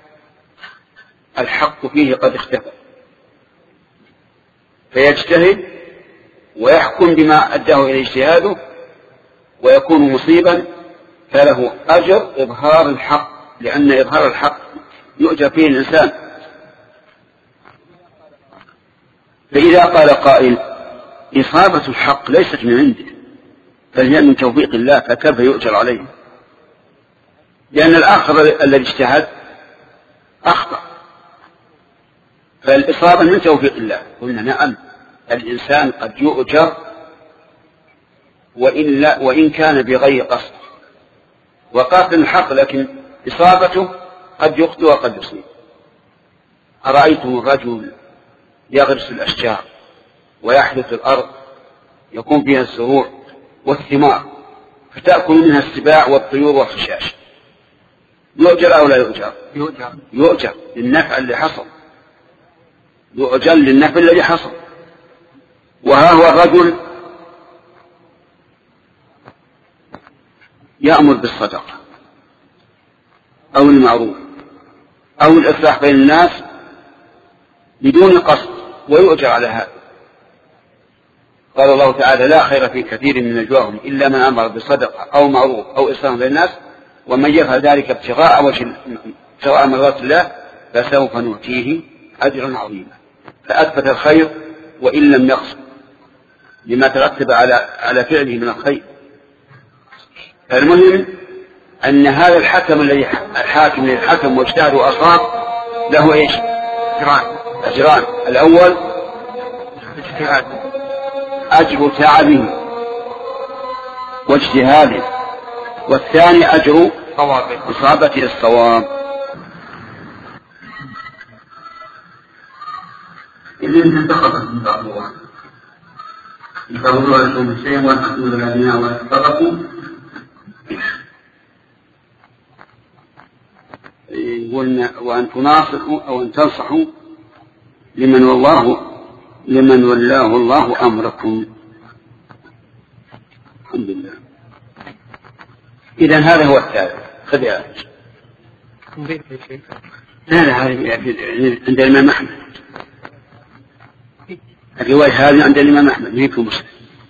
الحق فيه قد اختفى، فيجتهد ويحكم بما أداه إلى اجتهاده ويكون مصيبا، فله أجر إظهار الحق، لأن إظهار الحق يؤجر فيه الإنسان. فإذا قال قائل إصابة الحق ليست من عنده بل هي من توفيق الله، فكيف يؤجر عليه؟ لأن الآخر الذي اجتهد أخطأ، فالإصابة من توفيق الله. قلنا نعم، الإنسان قد يؤجر وإن كان بغير قصد، وقاصد الحق، لكن إصابته قد يخطئ وقد يصيب. أرأيتم الرجل يغرس الأشجار ويحدث الأرض يكون فيها الزروع والثمار فتأكل منها السباع والطيور والخشاش، يؤجر أو لا يؤجر؟ يؤجر للنفع اللي حصل، يؤجر للنفع الذي حصل. وها هو الرجل يأمر بالصدقة أو المعروف أو الإصلاح بين الناس بدون قصد ويؤجر على هذا. قال الله تعالى: لا خير في كثير من نجواهم إلا من أمر بصدقة أو معروف أو إصلاح بين الناس ومن يفعل ذلك ابتغاء مرضات الله فسوف نؤتيه أجرا عظيما. فأثبت الخير وإن لم يقصد لما ترتب على فعله من الخير. المهم أن هذا الحكم الحاكم الحكم واجتهد وأصاب له إيش؟ أجران. الأول أجر تعبه واجتهاده، والثاني أجر إصابته الصواب. إذن انتقضت من بعض الله يقولوا لكم الشيء والحسود الذين واتقوا، يقولنا وأن تناصحوا أو أن تنصحوا لمن ولاه الله أمركم. الحمد لله. إذن هذا هو الثالث. خذ يا هذا عند الإمام أحمد، الرواية هذه عند الإمام أحمد فيكم مسلم.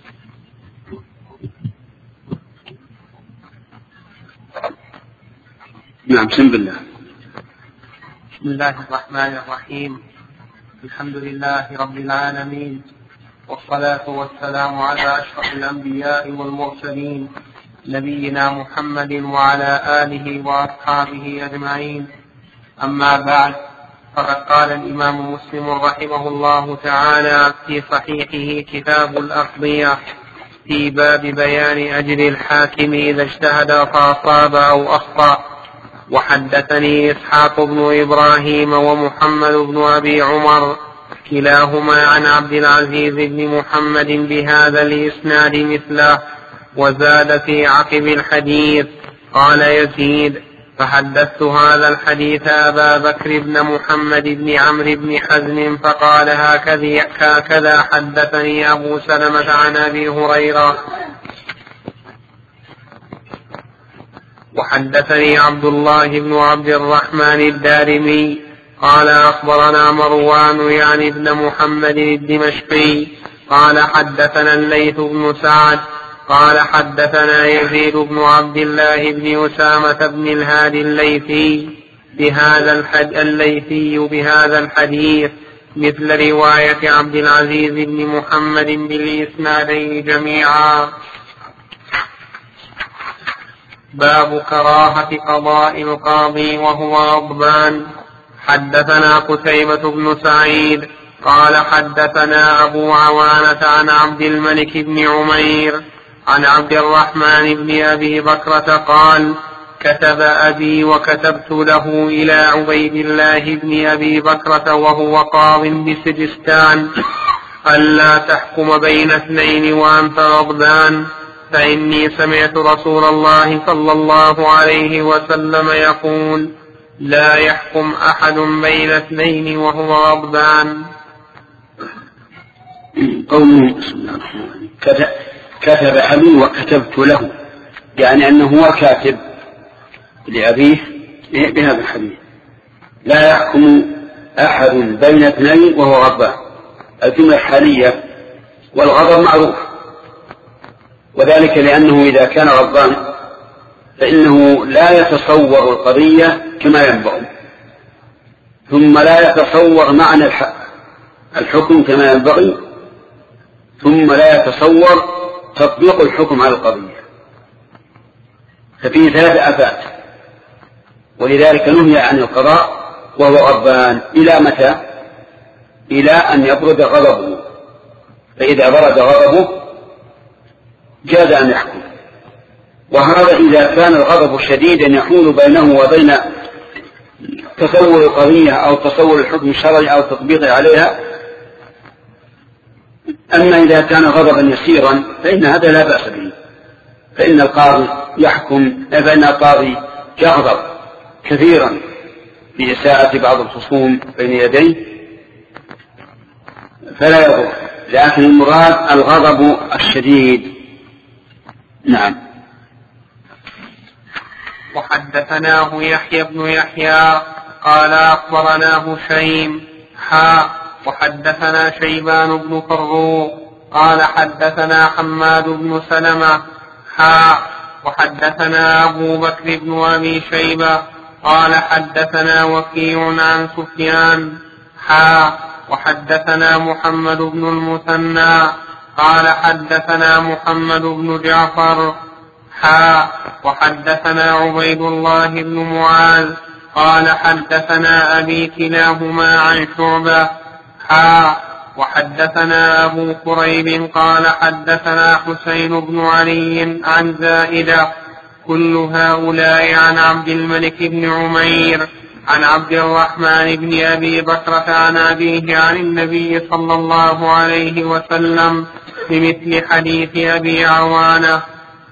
نعم. بسم الله. بسم الله الرحمن الرحيم. الحمد لله رب العالمين، والصلاة والسلام على أشرف الأنبياء والمرسلين نبينا محمد وعلى آله وأصحابه أجمعين. أما بعد، فقد قال الإمام مسلم رحمه الله تعالى في صحيحه كتاب الأقضية في باب بيان أجر الحاكم إذا اجتهد فأصاب أو أخطأ. وحدثني إسحاق بن إبراهيم ومحمد بن أبي عمر كلاهما عن عبد العزيز بن محمد بهذا الإسناد مثله، وزاد في عقب الحديث. قال يزيد: فحدثت هذا الحديث أبا بكر بن محمد بن عمرو بن حزم فقال: هكذا حدثني أبو سلمة عن أبي هريرة. وحدثني عبد الله بن عبد الرحمن الدارمي قال: أخبرنا مروان يعني ابن محمد الدمشقي قال: حدثنا الليث بن سعد قال: حدثنا يزيد بن عبد الله بن أسامة بن الهادي الليثي بهذا الحديث مثل رواية عبد العزيز بن محمد بالإسنادين جميعا. باب كراهة قضاء القاضي وهو غضبان. حدثنا قتيبة بن سعيد قال: حدثنا أبو عوانة عن عبد الملك بن عمير عن عبد الرحمن بن أبي بكرة قال: كتب أبي وكتبت له إلى عبيد الله بن أبي بكرة وهو قاض بسجستان ألا تحكم بين اثنين وأنت غضبان، فإني سمعت رسول الله صلى الله عليه وسلم يقول: لا يحكم أحد بين اثنين وهو غضبان. قوله بسم الله الرحمن الرحيم كتب أبي وكتبت له، يعني أنه هو كاتب لأبيه بهذا الحديث. لا يحكم أحد بين اثنين وهو غضبان. الجملة حالية، والغضب معروف، وذلك لأنه إذا كان غضبان فإنه لا يتصور القضية كما ينبغي، ثم لا يتصور معنى الحكم كما ينبغي، ثم لا يتصور تطبيق الحكم على القضية، ففيه 3 آفات. ولذلك نهي عن القضاء وهو غضبان إلى متى؟ إلى أن يبرد غضبه، فإذا برد غضبه جاز أن يحكم. وهذا إذا كان الغضب شديدا يحول بينه وبين تصور القضية أو تصور الحكم الشرعي أو تطبيقه عليها. أما إذا كان غضبا يسيرا فإن هذا لا بأس به، فإن القاضي يغضب كثيرا بإساءة بعض الخصوم بين يديه فلا يضر، لكن المراد الغضب الشديد. نعم. وحدثناه يحيى بن يحيى قال أخبرنا هشيم وحدثنا شيبان بن فروق قال حدثنا حماد بن سلمة وحدثنا أبو بكر بن أبي شيبة قال حدثنا وكيع عن سفيان وحدثنا محمد بن المثنى قال حدثنا محمد بن جعفر وحدثنا عبيد الله بن معاذ قال حدثنا أبي كلاهما عن شعبة وحدثنا أبو كريب قال حدثنا حسين بن علي عن زائدة كل هؤلاء عن عبد الملك بن عمير عن عبد الرحمن بن أبي بكرة عن أبيه عن النبي صلى الله عليه وسلم بمثل حديث أبي عوانة.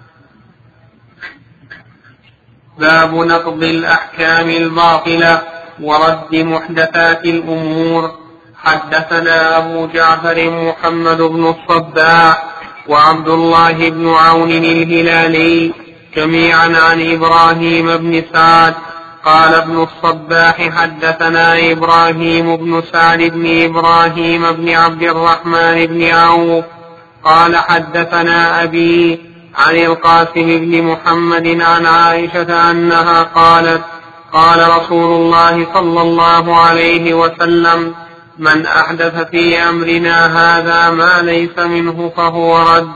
باب نقض الأحكام الباطلة ورد محدثات الأمور. حدثنا أبو جعفر محمد بن الصباح وعبد الله بن عون الهلالي جميعا عن إبراهيم بن سعد قال ابن الصباح حدثنا إبراهيم بن سعد بن إبراهيم بن عبد الرحمن بن عوف قال حدثنا أبي عن القاسم بن محمد عن عائشة أنها قالت قال رسول الله صلى الله عليه وسلم من أحدث في أمرنا هذا ما ليس منه فهو رد.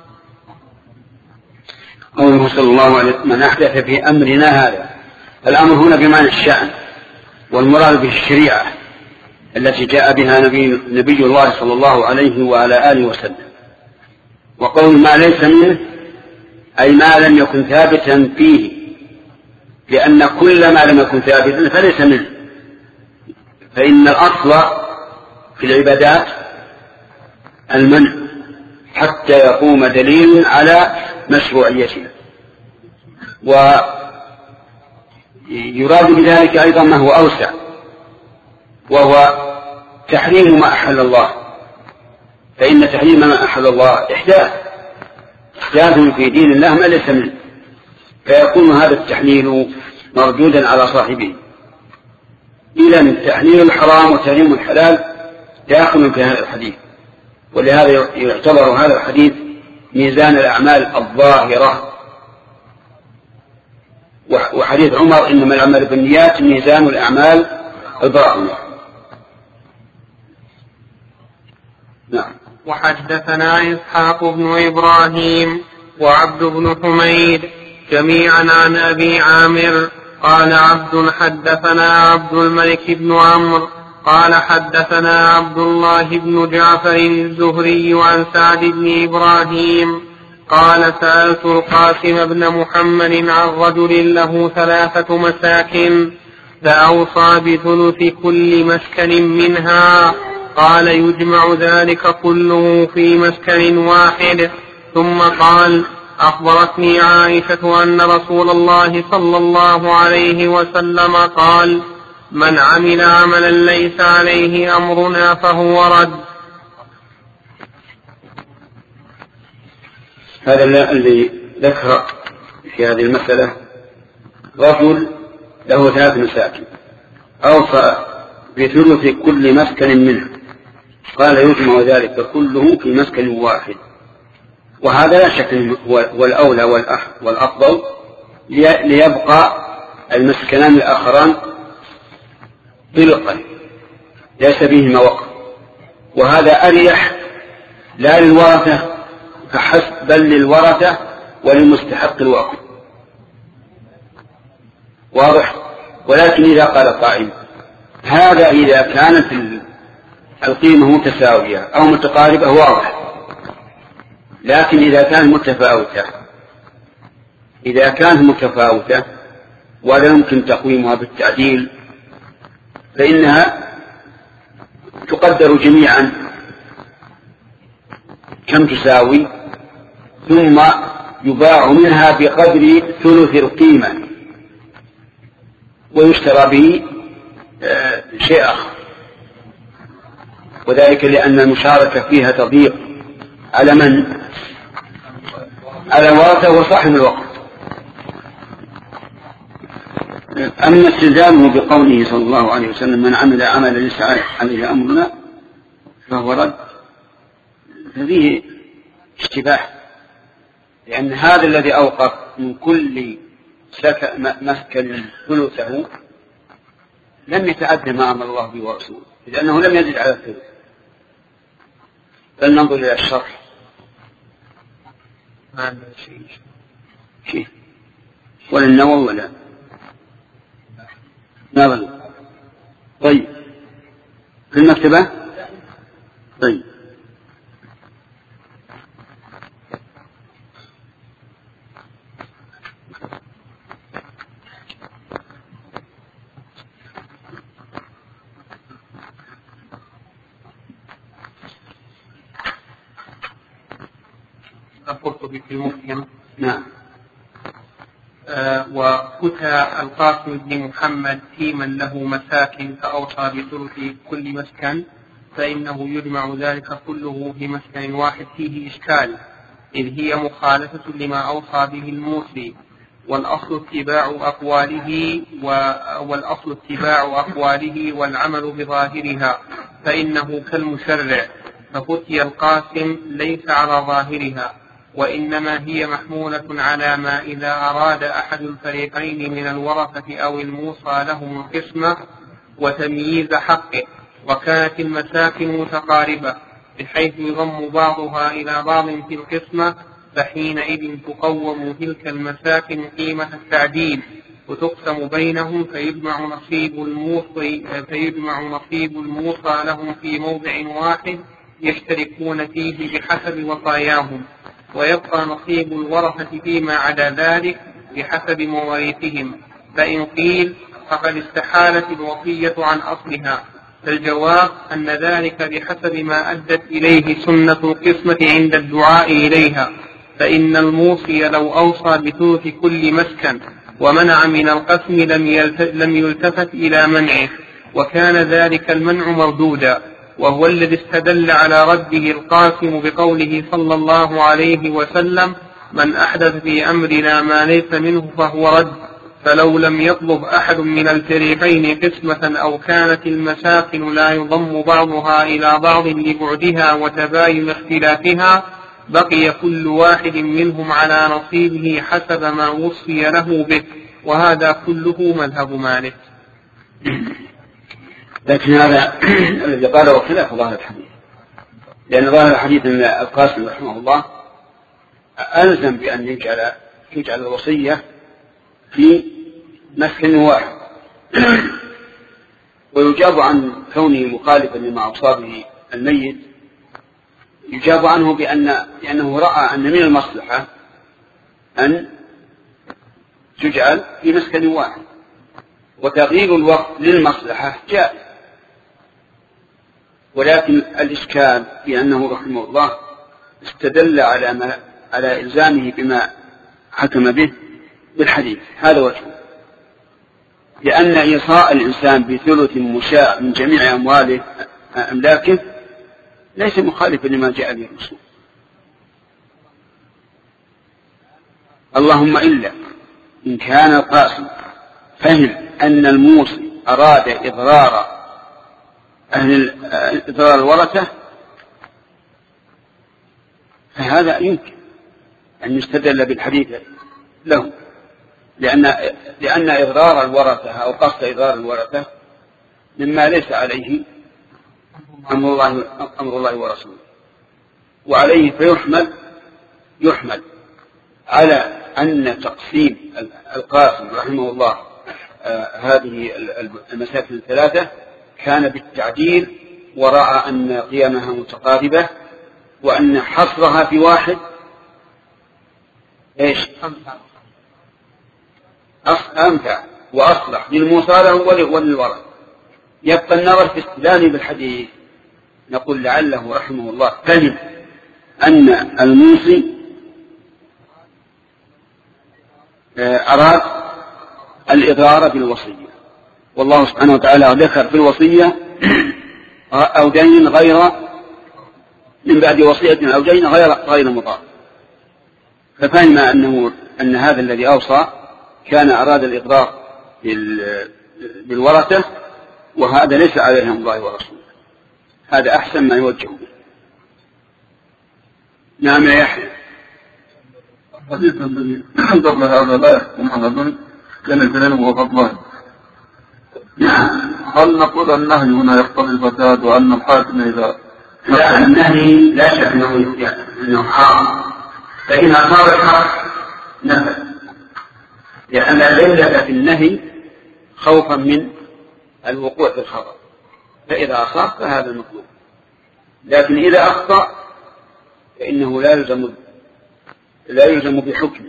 قوله صلى الله عليه وسلم من أحدث في أمرنا هذا، الأمر هنا بمعنى الشأن، والمراد به الشريعة التي جاء بها نبي الله صلى الله عليه وعلى آله وسلم. وقول ما ليس منه أي ما لم يكن ثابتا فيه، لأن كل ما لم يكن ثابتا فليس منه، فإن الأصل في العبادات المنع حتى يقوم دليل على مشروعيتها. ويراد بذلك أيضا ما هو أوسع، وهو تحريم ما أحل الله، فإن تحريم ما أحل الله إحداث في دين الله ما ليس منه، فيكون هذا التحليل مردودا على صاحبه. إذن تحليل الحرام وتحريم الحلال داخل في هذا الحديث، ولهذا يعتبر هذا الحديث ميزان الأعمال الظاهرة. وحديث عمر إنما الأعمال بالنيات ميزان الأعمال الباطنة. نعم. وحدثنا إسحاق بن إبراهيم وعبد بن حميد جميعا عن أبي عامر قال عبد حدثنا عبد الملك بن عمرو قال حدثنا عبد الله بن جعفر الزهري عن سعد بن إبراهيم قال سألت القاسم بن محمد عن رجل له 3 مساكن فأوصى بثلث كل مسكن منها، قال يجمع ذلك كله في مسكن واحد. ثم قال أخبرتني عائشة أن رسول الله صلى الله عليه وسلم قال من عمل عملا ليس عليه أمرنا فهو رد. هذا اللي ذكر في هذه المسألة رجل له 3 مساكن أوصى بثلث كل مسكن منه، قال يجمع ذلك كله في مسكن واحد، وهذا لا شك هو الأولى والأفضل ليبقى المسكنان الآخران طلقا ليس بهما وقف، وهذا أريح لا للورثة فحسب بل للورثة وللمستحق الوقف. واضح؟ ولكن إذا قال قائل هذا إذا كانت القيمة متساوية أو متقاربة واضح، لكن إذا كانت متفاوتة ولا يمكن تقويمها بالتعديل فإنها تقدر جميعا كم تساوي، ثم يباع منها بقدر ثلث القيمة ويشترى به شيء آخر، وذلك لأن المشاركة فيها تضيق على من؟ على الورثة وصاحب الوقت. أما استلزامه بقوله صلى الله عليه وسلم من عمل عملا ليس عليه أمرنا فهو رد، ففيه اشتباه، لأن هذا الذي أوقف من كل مسكن ثلثه لم يتعدى ما أمر الله به ورسوله، لأنه لم يزد على الثلث. فلننظر إلى الشرح. ما عندنا شيء ولا النووي ولا نظر. طيب في المكتبة. طيب القرطبي في المفهم. نعم. وفتى القاسم بن محمد في من له مساكن فأوصى بثلث كل مسكن فإنه يجمع ذلك كله في مسكن واحد فيه إشكال، إذ هي مخالفة لما أوصى به الموصي، والأصل اتباع أقواله والعمل بظاهرها، فإنه كالمشرع، ففتي القاسم ليس على ظاهرها، وإنما هي محمولة على ما إذا أراد أحد الفريقين من الورثة أو الموصى لهم القسمة وتمييز حقه، وكانت المساكن متقاربة بحيث يضم بعضها إلى بعض في القسمة، فحينئذ تقوم تلك المساكن قيمة التعديل وتقسم بينهم، فيجمع نصيب الموصى لهم في موضع واحد يشتركون فيه بحسب وصاياهم، ويبقى نصيب الورثة فيما عدا ذلك بحسب مواريثهم. فإن قيل فقد استحالت الوصية عن أصلها، فالجواب أن ذلك بحسب ما أدت إليه سنة القسمة عند الدعاء إليها، فإن الموصي لو أوصى بثلث كل مسكن ومنع من القسم لم يلتفت إلى منعه، وكان ذلك المنع مردودا، وهو الذي استدل على رده القاسم بقوله صلى الله عليه وسلم من أحدث في أمرنا ما ليس منه فهو رد. فلو لم يطلب أحد من الفريقين قسمة أو كانت المساكن لا يضم بعضها إلى بعض لبعدها وتباين اختلافها، بقي كل واحد منهم على نصيبه حسب ما وصي له به، وهذا كله مذهب مالك. لكن هذا الذي قاله خلاف ظاهر الحديث، لأن ظاهر الحديث أن القاسم رحمه الله ألزم بأن يجعل الوصية في مسكن واحد، ويجاب عن كونه مخالفا لما أوصى به الميت، يجاب عنه بأنه رأى أن من المصلحة أن تجعل في مسكن واحد، وتغيير الوقت للمصلحة جائز، ولكن الإشكال في أنه رحمه الله استدل على إلزامه بما حكم به بالحديث، هذا وجهه، لأن إيصاء الإنسان بثلث مشاء من جميع أملاكه ليس مخالفا لما جاء به الرسول، اللهم إلا إن كان القاسم فهم أن الموصي أراد إضرار الورثة فهذا يمكن أن يستدل بالحديث له، لأن إضرار الورثة أو قصد إضرار الورثة مما ليس عليه أمر الله ورسوله، وعليه يحمل على أن تقسيم القاسم رحمه الله هذه المساكن الثلاثة كان بالتعديل، ورأى أن قيمها متقاربة وأن حصرها في واحد أنفع وأصلح للموصى وللورث. يبقى النظر في استدلال بالحديث. نقول لعله رحمه الله فهم أن الموصي أراد الإضرار بالوصية، والله سبحانه وتعالى ذكر في الوصية أو دين غير من بعد وصية أو دين غير مضار، ففهم أن هذا الذي أوصى كان أراد الإضرار بالورثة، وهذا ليس عليهم الله ورسوله. هذا أحسن ما يوجه به. نعم يا يحيى. الحديث الذي قبل هذا لا يحكم على ذلك كان الكلام هو غضبان. هل نقول النهي هنا يقتضي الفساد وأن الحاكم إذا لا، النهي لا شك أنه حرام، فإن أصاب الحق نفذ، لأن العلة في النهي خوفا من الوقوع في الخطأ، فإذا أصاب فهذا المطلوب، لكن إذا أخطأ فإنه لا يلزم بحكم.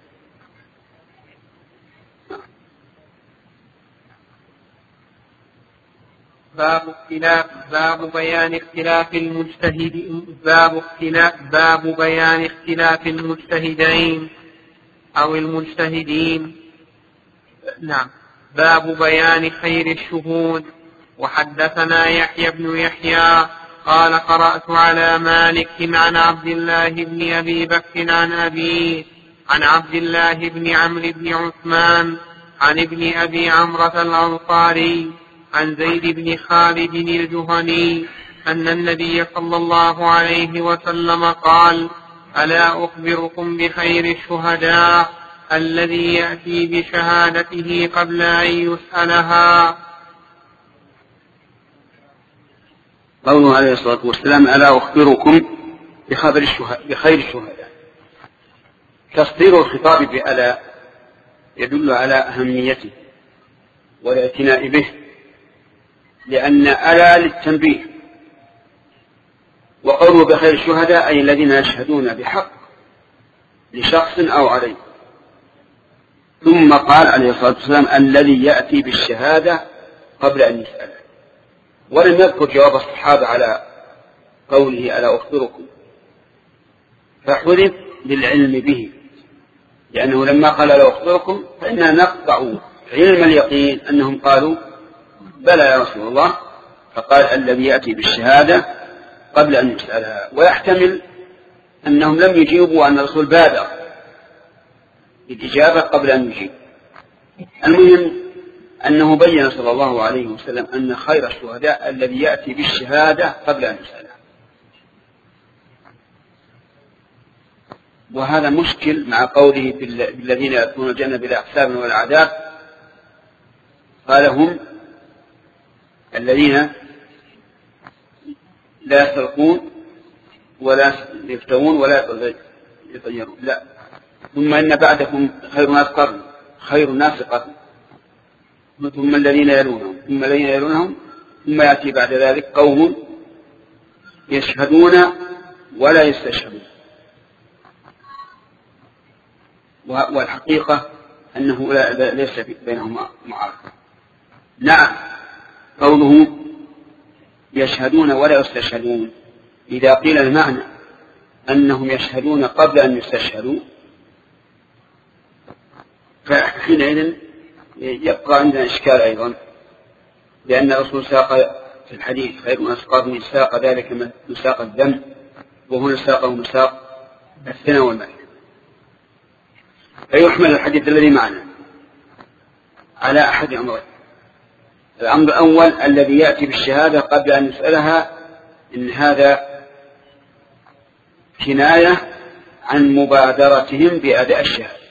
باب بيان اختلاف المجتهدين أو المجتهدين. نعم. باب بيان خير الشهود. وحدثنا يحيى بن يحيى قال قرأت على مالك عن عبد الله بن أبي بكر عن أبيه عن عبد الله بن عمرو بن عثمان عن ابن أبي عمرة الأنصاري عن زيد بن خالد الجهني أن النبي صلى الله عليه وسلم قال: ألا أخبركم بخير الشهداء الذي يأتي بشهادته قبل أن يسألها. قوله عليه الصلاة والسلام: ألا أخبركم بخير الشهداء. تصدير الخطاب بألا يدل على أهميته والاعتناء به، لأن ألا للتنبيه، وقوله بخير الشهداء أي الذين يشهدون بحق لشخص أو عليه. ثم قال عليه الصلاة والسلام: الذي يأتي بالشهادة قبل أن يسأل، ولم يذكر جواب الصحابة على قوله ألا أخبركم، فحذف للعلم به، لأنه لما قال ألا أخبركم فإننا نقطع علم اليقين أنهم قالوا بلى يا رسول الله، فقال الذي يأتي بالشهادة قبل أن يسألها، ويحتمل أنهم لم يجيبوا أن الرسول بادر الإجابة قبل أن يجيب. المهم أنه بين صلى الله عليه وسلم أن خير الشهداء الذي يأتي بالشهادة قبل أن يسألها، وهذا مشكل مع قوله بالذين يدخلون الجنة بلا حساب ولا عذاب. قال هم الذين لا يسرقون ولا يفترون ولا يطيرون، لا، ثم إن بعدكم خير الناس قرن، ثم الذين يلونهم ثم الذين يلونهم، ثم يأتي بعد ذلك قوم يشهدون ولا يستشهدون. والحقيقة أنه ليس بينهم معارضة. نعم، قوله يشهدون ولا يستشهدون، إذا قيل المعنى أنهم يشهدون قبل أن يستشهدوا فحينئذ يبقى عندنا إشكال أيضا، لأن الرسول ساق في الحديث خير الناس قرني، ساق ذلك مساق الذم، وهنا ساقه مساق الثنى والمدح. فيحمل الحديث الذي معنا على أحد أمرين. الأمر الأول الذي يأتي بالشهادة قبل أن يسألها، إن هذا كناية عن مبادرتهم بأداء الشهادة،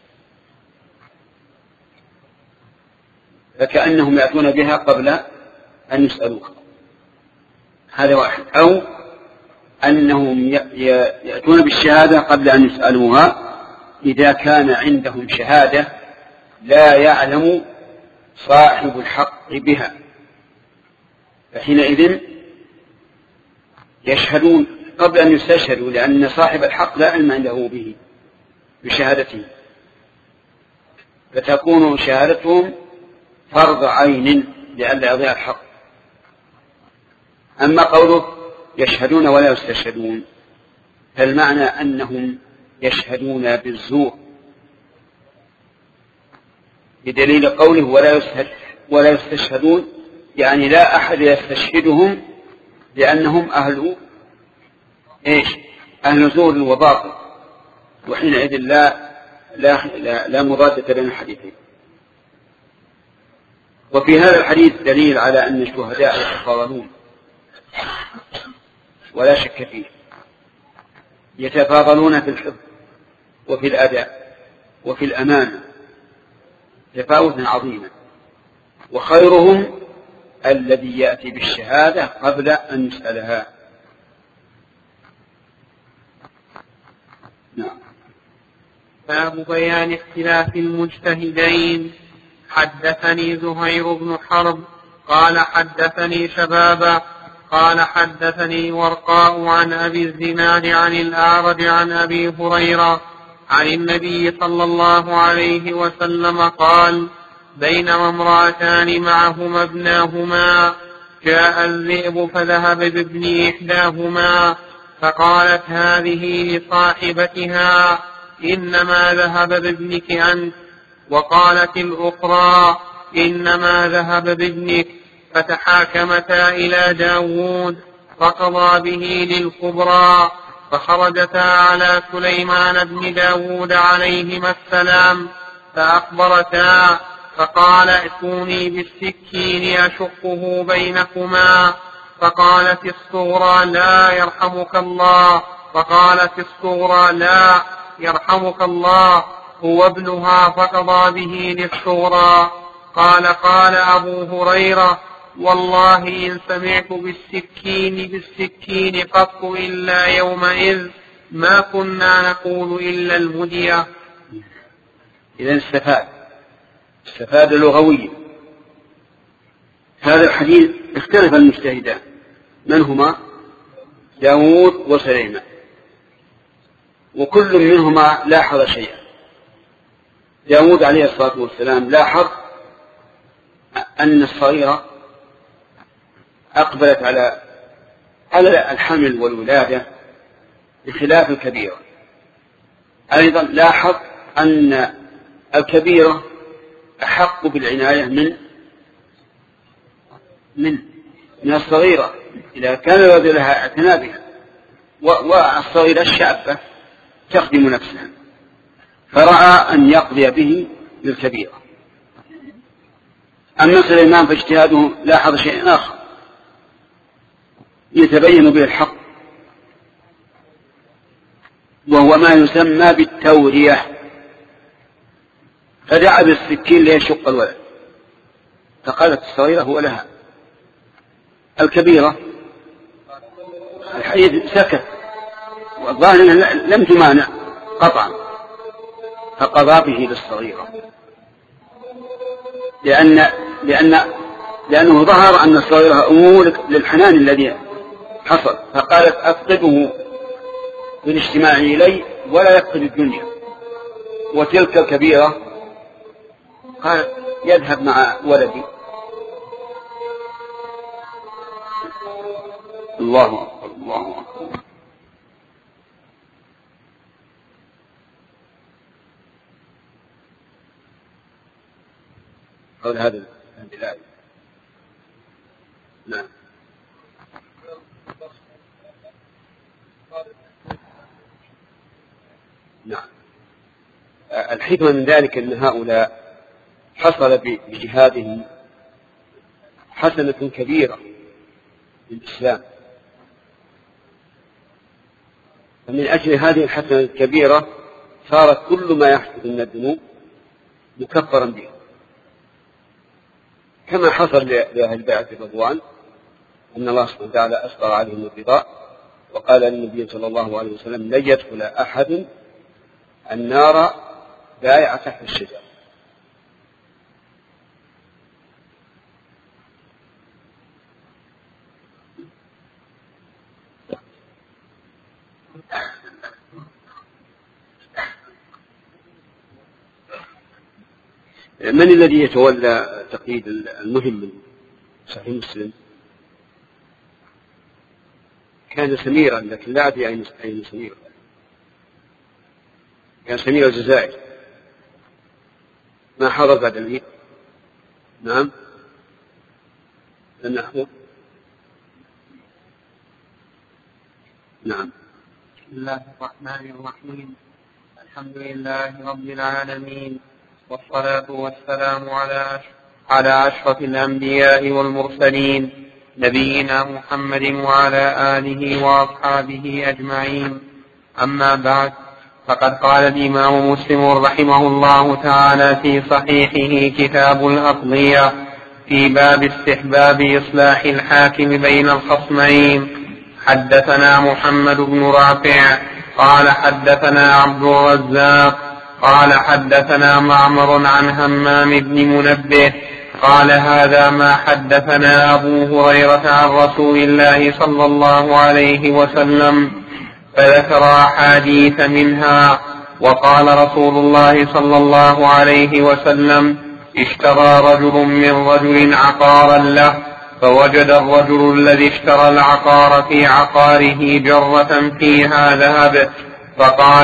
فكأنهم يأتون بها قبل أن يسألوها، هذا واحد. أو أنهم يأتون بالشهادة قبل أن يسألوها إذا كان عندهم شهادة لا يعلم صاحب الحق بها، فحينئذ يشهدون قبل أن يستشهدوا، لأن صاحب الحق لا علم عنده به بشهادته، فتكون شهادتهم فرض عين لئلا يضيع الحق. أما قوله يشهدون ولا يستشهدون فالمعنى أنهم يشهدون بالزور، بدليل قوله ولا يستشهدون، يعني لا أحد يستشهدهم لأنهم أهل أهل زور وباطل، وحينئذ لا مضادة بين الحديثين. وفي هذا الحديث دليل على أن الشهداء يتفاضلون ولا شك فيه، يتفاضلون في الحفظ وفي الأداء وفي الأمانة تفاوتا عظيما، وخيرهم الذي يأتي بالشهادة قبل أن يسألها. نعم. باب بيان اختلاف المجتهدين. حدثني زهير بن حرب قال حدثني شبابا قال حدثني ورقاء عن أبي الزناد عن الأعرج عن أبي هريرة عن النبي صلى الله عليه وسلم قال: بينما امرأتان معهما ابناهما جاء الذئب فذهب بابن إحداهما فقالت هذه لصاحبتها: إنما ذهب بابنك أنت. وقالت الأخرى: إنما ذهب بابنك. فتحاكمتا إلى داود فقضى به للكبرى، فخرجتا على سليمان بن داود عليهما السلام فأخبرتا فقال: ائتوني بالسكين أشقه بينكما. فقالت الصغرى: لا يرحمك الله. فقالت الصغرى: لا يرحمك الله، هو ابنها. فقضى به للصغرى. قال أبو هريرة: والله إن سمعت بالسكين قط إلا يومئذ ما كنا نقول إلا المدية. إذن استفاد لغويا. هذا الحديث اختلف المجتهدان من هما؟ داود وسليمان، وكل منهما لاحظ شيئا. داود عليه الصلاة والسلام لاحظ أن الصغيرة أقبلت على الحمل والولادة بخلاف الكبيرة. أيضا لاحظ أن الكبيرة أحق بالعناية من الصغيرة إذا كان الولد لها اعتناء بها، والصغيرة الشابة تخدم نفسها، فرأى أن يقضي به للكبيرة. أما سليمان فاجتهاده لاحظ شيئا آخر يتبين به الحق، وهو ما يسمى بالتورية، فدعا بالسكين ليشق الولد، فقالت الصغيرة هو لها. الكبيرة الحديث سكت، والظاهر لم تمانع قطعا، فقضى به للصغيرة لأنه ظهر أن الصغيرة أمور للحنان الذي حصل، فقالت أفقده بالاجتماع إلي ولا يفقد الدنيا. وتلك الكبيرة قالت يذهب مع ولدي. الله أكبر الله أكبر. قول هذا البلاد. نعم. نعم. الحكمة من ذلك أن هؤلاء حصل بجهادهم حسنة كبيرة للإسلام، فمن أجل هذه الحسنة الكبيرة صارت كل ما يحدث من الذنوب مكفرا به، كما حصل لأهل بيعة الرضوان أن الله سبحانه وتعالى أسقط عليهم الرضا، وقال النبي صلى الله عليه وسلم: لن يدخل أحد النار بايع تحت الشجر. من الذي يتولى تقييد المهم من صحيح مسلم؟ كان سميرا، لكن لا أدري أين سمير. كان سمير الجزائر، ما حضر بعد العيد. نعم، النحو. نعم. بسم الله الرحمن الرحيم. الحمد لله رب العالمين، والصلاة والسلام على أشرف الأنبياء والمرسلين، نبينا محمد وعلى آله وأصحابه أجمعين. أما بعد، فقد قال الإمام مسلم رحمه الله تعالى في صحيحه كتاب الأقضية في باب استحباب إصلاح الحاكم بين الخصمين: حدثنا محمد بن رافع قال حدثنا عبد الرزاق قال حدثنا معمر عن همام بن منبه قال: هذا ما حدثنا أبو هريرة عن رسول الله صلى الله عليه وسلم، فذكر أحاديث منها. وقال رسول الله صلى الله عليه وسلم: اشترى رجل من رجل عقارا له، فوجد الرجل الذي اشترى العقار في عقاره جرة فيها ذهب، فقال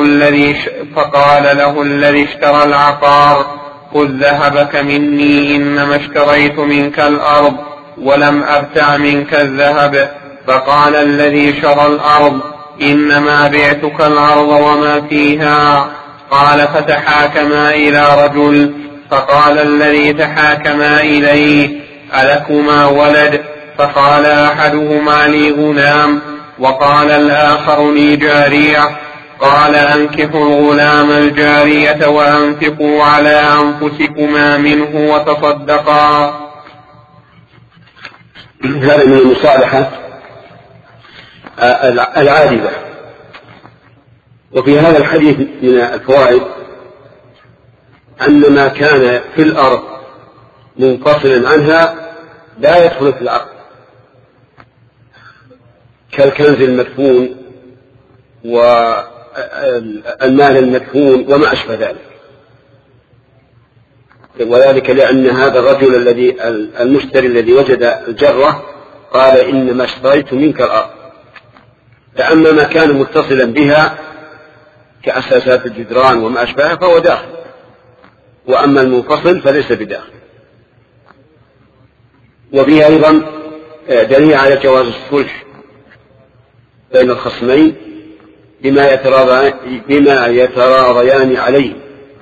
له الذي اشترى العقار: خذ ذهبك مني، إنما اشتريت منك الأرض ولم أبتع منك الذهب. فقال الذي شرى الأرض: إنما بعتك الأرض وما فيها. قال: فتحاكما إلى رجل، فقال الذي تحاكما إليه: ألكما ولد؟ فقال أحدهما: لي غلام، وقال الآخر: لي جارية. قال: أنكحوا الغلام الجارية وأنفقوا على أنفسكما منه وتصدقا. هذا من المصالحة العادلة. وفي هذا الحديث من الفوائد أن ما كان في الأرض منفصلا عنها لا يدخل في العقد، كالكنز المدفون والمال المدفون وما أشبه ذلك. وذلك لأن هذا الرجل المشتري الذي وجد الجرة قال: إنما اشتريت منك الأرض. فأما ما كان متصلا بها كأساسات الجدران وما أشبهها فهو داخل، وأما المنفصل فليس بداخل. وبه أيضا دليل على جواز الصلح بين الخصمين بما يتراضيان عليه،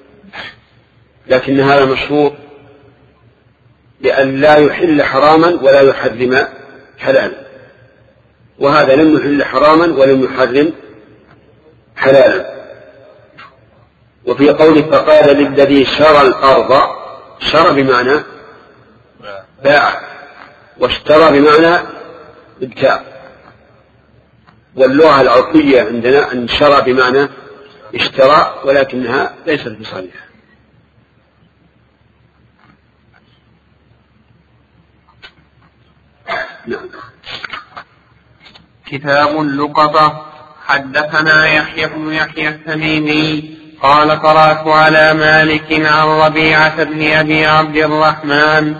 لكن هذا مشروط لأن لا يحل حراما ولا يحرم حلالا، وهذا لم يحل حراما ولم يحرم حلالا. وفي قوله: فقال للذي شرى الأرض، شرى بمعنى باع، واشترى بمعنى ابتاع. واللغة العرفية عندنا أن شرى بمعنى اشترى، ولكنها ليست بصريحة. نعم. كتاب اللقطة. حدثنا يحيى بن يحيى التميمي قال: قرأت على مالك عن ربيعة بن أبي عبد الرحمن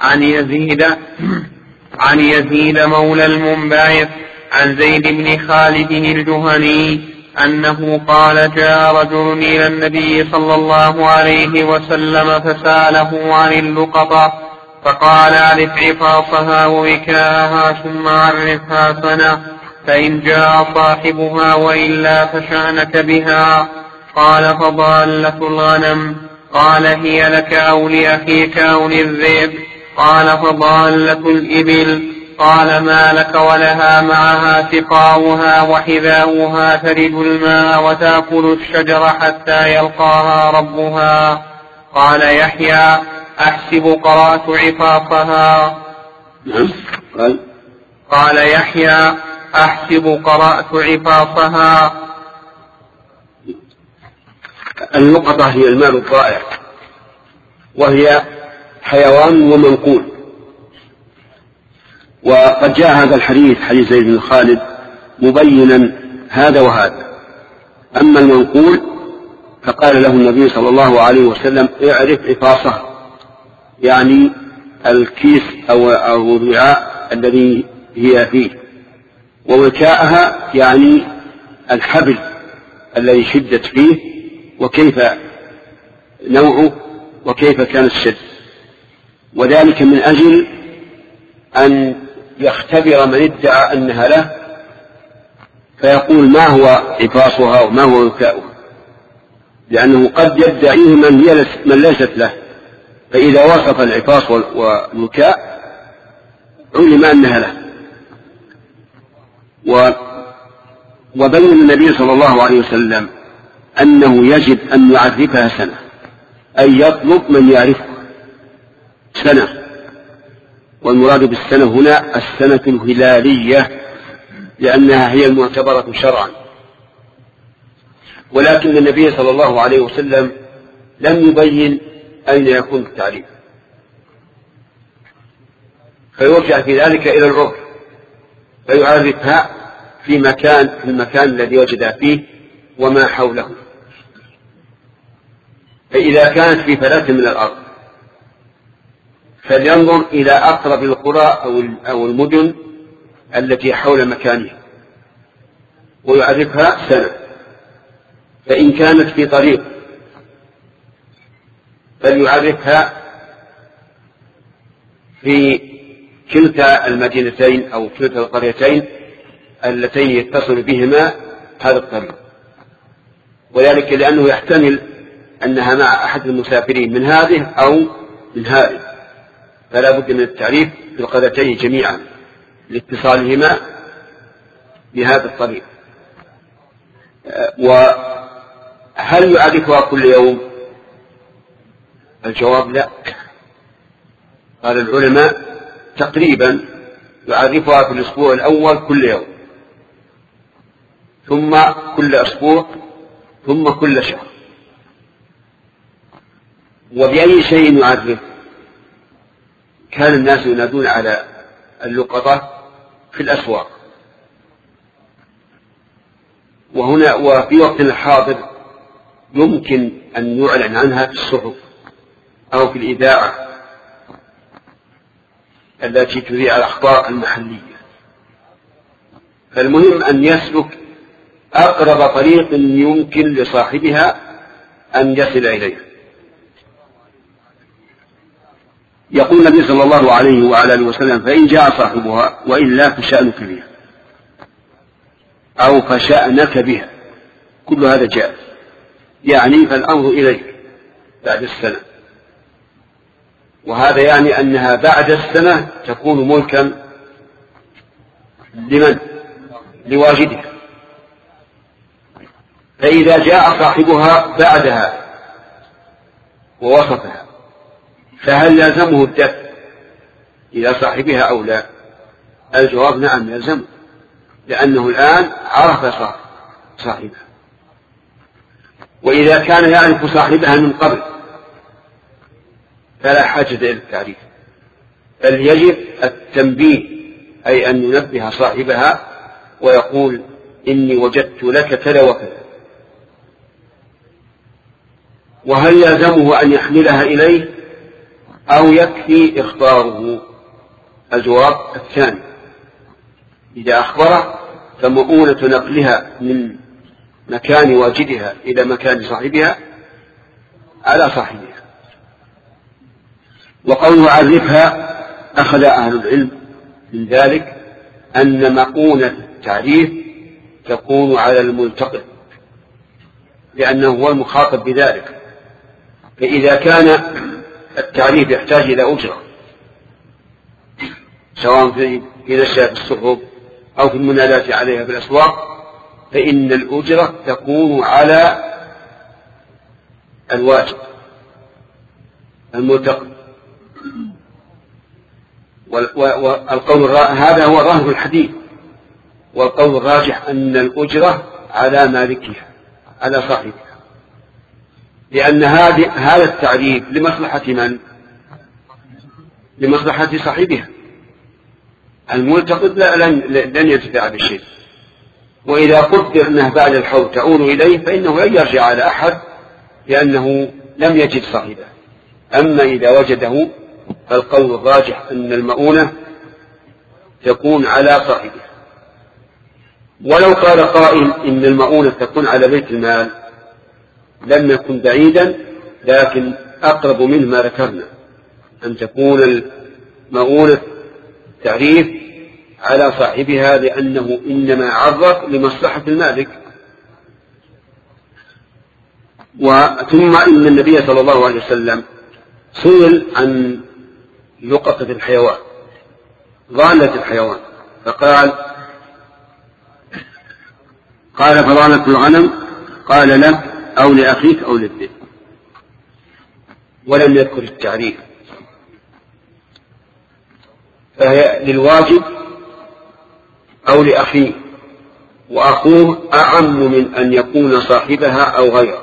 عن يزيد مولى المنبعث عن زيد بن خالد الجهني أنه قال: جاء رجل إلى النبي صلى الله عليه وسلم فسأله عن اللقطة، فقال: أعرف عفاصها ووكاءها ثم عرفها سنة، فإن جاء صاحبها وإلا فشأنك بها. قال فضالة الغنم. قال هي لك أو لأخيك أو للذئب؟ قال فضالة الإبل. قال ما لك ولها معها سقاؤها وحذاؤها ترد الماء وتأكل الشجر حتى يلقاها ربها. قال يحيى أحسب قرأت عفافها. قال يحيى أحسب قرأت عفافها. اللقطة هي المال الضائع، وهي حيوان ومنقول. وقد جاء هذا الحديث حديث زيد بن خالد مبينا هذا وهذا. أما المنقول فقال له النبي صلى الله عليه وسلم اعرف عفاصه، يعني الكيس أو الوعاء الذي هي فيه، ووكاءها يعني الحبل الذي شدت فيه وكيف نوعه وكيف كان الشد، وذلك من أجل أن يختبر من ادعى أنها له فيقول ما هو عفاصها وما هو وكاؤها، لأنه قد يدعيه من ليست له، فإذا وصف العفاص والوكاء علم أنها له. وبين النبي صلى الله عليه وسلم أنه يجب أن يعرفها سنة، أي يطلب من يعرفها سنة، والمراد بالسنة هنا السنة الهلالية لأنها هي المعتبرة شرعا. ولكن النبي صلى الله عليه وسلم لم يبين أين يكون التعريف، فيرجع في ذلك إلى العرف فيعرفها في المكان الذي وجدها فيه وما حوله. فإذا كانت في فلاة من الأرض فلينظر إلى أقرب القرى أو المدن التي حول مكانها ويعرفها سنة. فإن كانت في طريق فليعرفها في كلتا المدينتين أو كلتا القريتين اللتين يتصل بهما هذا الطريق، وذلك لأنه يحتمل أنها مع أحد المسافرين من هذه أو من هذه، فلا بد من التعريف في القريتين جميعا لاتصالهما بهذا الطريق. وهل يعرفها كل يوم؟ الجواب لا. قال العلماء تقريبا يعرفها في الأسبوع الأول كل يوم، ثم كل أسبوع، ثم كل شهر. وبأي شيء يعرف؟ كان الناس ينادون على اللقطة في الأسواق، وفي وقتنا الحاضر يمكن أن يعلن عنها في الصحف أو في الإذاعة التي تذيع الأخبار المحلية. فالمهم أن يسلك أقرب طريق يمكن لصاحبها أن يصل إليها. يقول النبي صلى الله عليه وعلى آله وسلم فإن جاء صاحبها وإلا فشأنك بها أو فشأنك بها، كل هذا جاء، يعني فالأمر إليك بعد السنة، وهذا يعني أنها بعد السنة تكون ملكا لمن؟ لواجدها. فإذا جاء صاحبها بعدها ووصفها فهل يلزمه الدفع إلى صاحبها أو لا؟ الجواب نعم يلزمه، لأنه الآن عرف صاحبها. وإذا كان يعرف صاحبها من قبل فلا حاجة إلى التعريف، بل يجب التنبيه، أي أن ينبه صاحبها ويقول إني وجدت لك كذا وكذا. وهل يلزمه أن يحملها إليه أو يكفي إخباره؟ الجواب الثاني، إذا أخبره فمؤونة نقلها من مكان واجدها إلى مكان صاحبها على صاحبها. وقوله عرفها أخذ أهل العلم من ذلك أن مؤونة التعريف تكون على الملتقط، لأنه هو المخاطب بذلك. فإذا كان التعريف يحتاج إلى أجرة سواء في نشأة الصحف أو في المناداة عليها في الأسواق فإن الأجرة تكون على الواجب الملتقط. والقول هذا هو ظاهر الحديث، والقول الراجح أن الأجرة على مالكها على صاحبها، لأن هذا التعريف لمصلحة من؟ لمصلحة صاحبها. الملتقط لن ينتفع بالشيء، وإذا قدر أنه بعد الحول تعود إليه فإنه لن يرجع على أحد لأنه لم يجد صاحبه. أما إذا وجده فالقول الراجح أن المؤونة تكون على صاحبها. ولو قال قائل إن المؤونة تكون على بيت المال لم يكن بعيدا، لكن أقرب منه ما ذكرنا أن تكون المؤونة تعريف على صاحبها، لأنه إنما عرف لمصلحة المالك. ثم إن النبي صلى الله عليه وسلم سئل عن لقطة الحيوان ضالة الحيوان فقال فضالة الغنم قال لك أو لأخيك أو للذئب، ولم يذكر التعريف. فهي للواجب أو لأخيه، وأخوه أعم من أن يكون صاحبها أو غيره،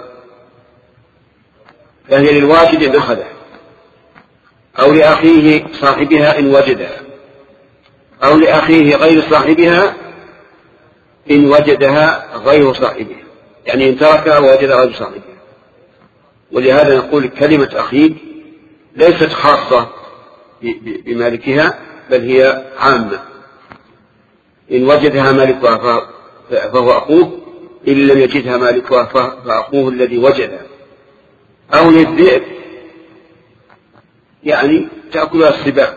فهي للواجب إن أخذها، أو لأخيه صاحبها إن وجدها، أو لأخيه غير صاحبها إن وجدها غير صاحبها، يعني إن تركها ووجدها غير صاحبها. ولهذا نقول كلمة أخيه ليست خاصة بمالكها بل هي عامة، إن وجدها مالكها فهو أخوه، إن لم يجدها مالكها فأخوه الذي وجدها. أو للذئب يعني تأكلها السباع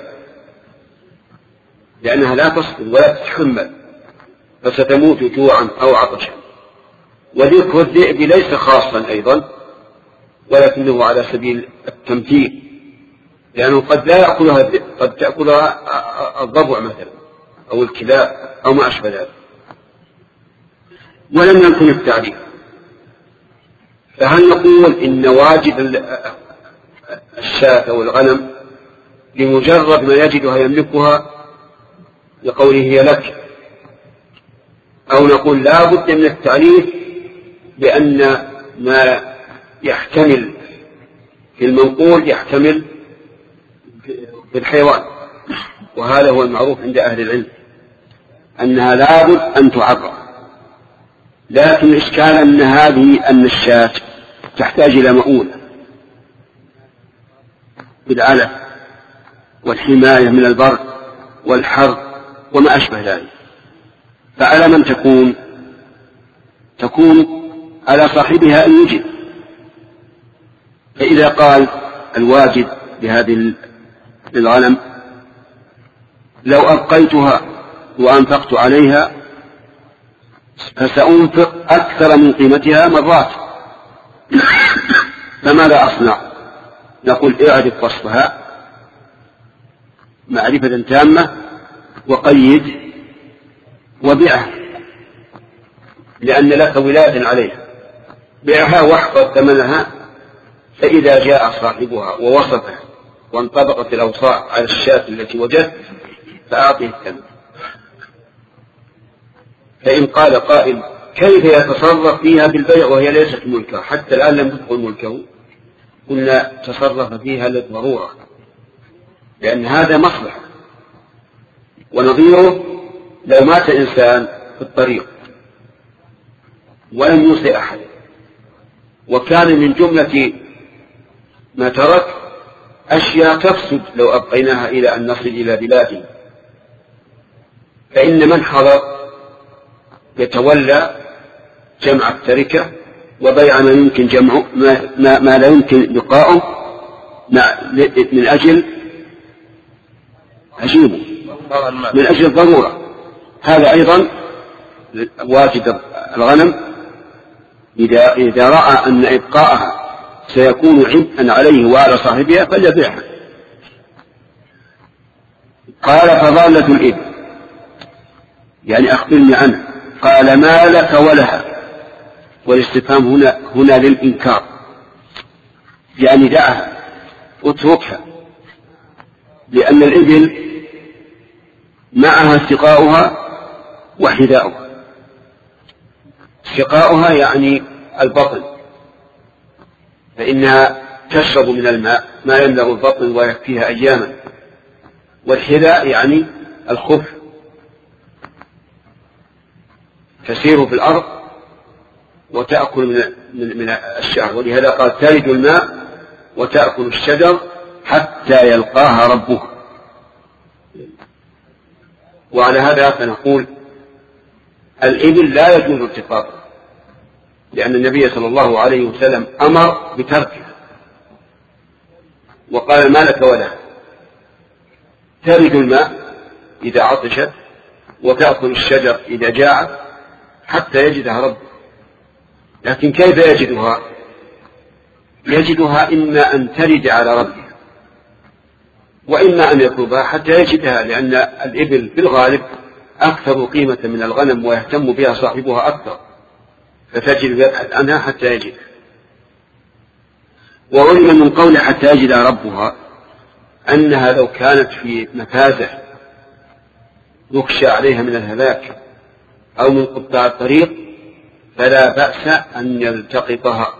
لأنها لا تصبر ولا تتحمل فستموت جوعا أو عطشا. وذكر الذئب ليس خاصا أيضا ولكنه على سبيل التمثيل، لأنه قد لا يأكلها الذئب، قد تأكلها الضبع مثلا أو الكلاب أو ما أشبه ذلك. ولم يكن التعريف، فهل نقول إن واجب الشاة أو الغنم بمجرد ما يجدها يملكها لقوله هي لك، أو نقول لا بد من التعريف بأن ما يحتمل في المنقول يحتمل في الحيوان؟ وهذا هو المعروف عند أهل العلم أنها لا بد أن تعرف. لكن الإشكال أن الشاة تحتاج إلى مؤونة بالعلف والحماية من البرد والحر وما أشبه ذلك، فعلى من تكون على صاحبها أن يجب. فإذا قال الواجب بهذه الغنم لو أبقيتها وأنفقت عليها فسأنفق أكثر من قيمتها مرات، فماذا أصنع؟ نقول اعرف وصفها معرفة تامة وقيد وبيعها، لأن لك ولاية عليها، بيعها واحفظ ثمنها، فإذا جاء صاحبها ووصفها وانطبقت الأوصاف على الشاة التي وجدت فأعطيه الثمن. فإن قال قائل كيف يتصرف فيها بالبيع وهي ليست ملكه حتى الآن لم تدخل ملكه؟ قلنا تصرف فيها للضرورة، لأن هذا مصلحة. ونظيره لو مات إنسان في الطريق ولم يوصي أحد وكان من جملة ما ترك أشياء تفسد لو أبقيناها إلى أن نصل إلى بلاده، فإن من حضر يتولى جمع التركة وبيع ما يمكن جمعه ما لا يمكن بقاؤه من أجل أجيبه من أجل الضرورة. هذا أيضا واجب الغنم إذا رأى أن إبقاءها سيكون عبئا عليه وعلى صاحبها فليبيعها. قال فضالة الإبل يعني أخبرني عنها. قال ما لك ولها، والاستفهام هنا للإنكار، يعني دعها اتركها، لأن الإبل معها سقاؤها وحذاؤها. سقاؤها يعني البطن، فإنها تشرب من الماء ما يملأ البطن ويكفيها أياما، والحذاء يعني الخف تسير في الأرض وتأكل من الشجر، ولهذا قال تلد الماء وتأكل الشجر حتى يلقاها ربها. وعلى هذا فنقول الإبل لا يجوز التقاطها، لأن النبي صلى الله عليه وسلم أمر بتركها وقال ما لك ولها، تلد الماء إذا عطشت وتأكل الشجر إذا جاعت حتى يجدها ربها. لكن كيف يجدها؟ يجدها إما أن تلد على ربها وإما أن يطلبها حتى يجدها، لأن الإبل في الغالب أكثر قيمة من الغنم ويهتم بها صاحبها أكثر، فتجد يبحث عنها حتى يجدها. وعلم من قول حتى يجد ربها أنها لو كانت في مفازة يخشى عليها من الهلاك أو من قطاع الطريق فلا بأس أن يلتقطها،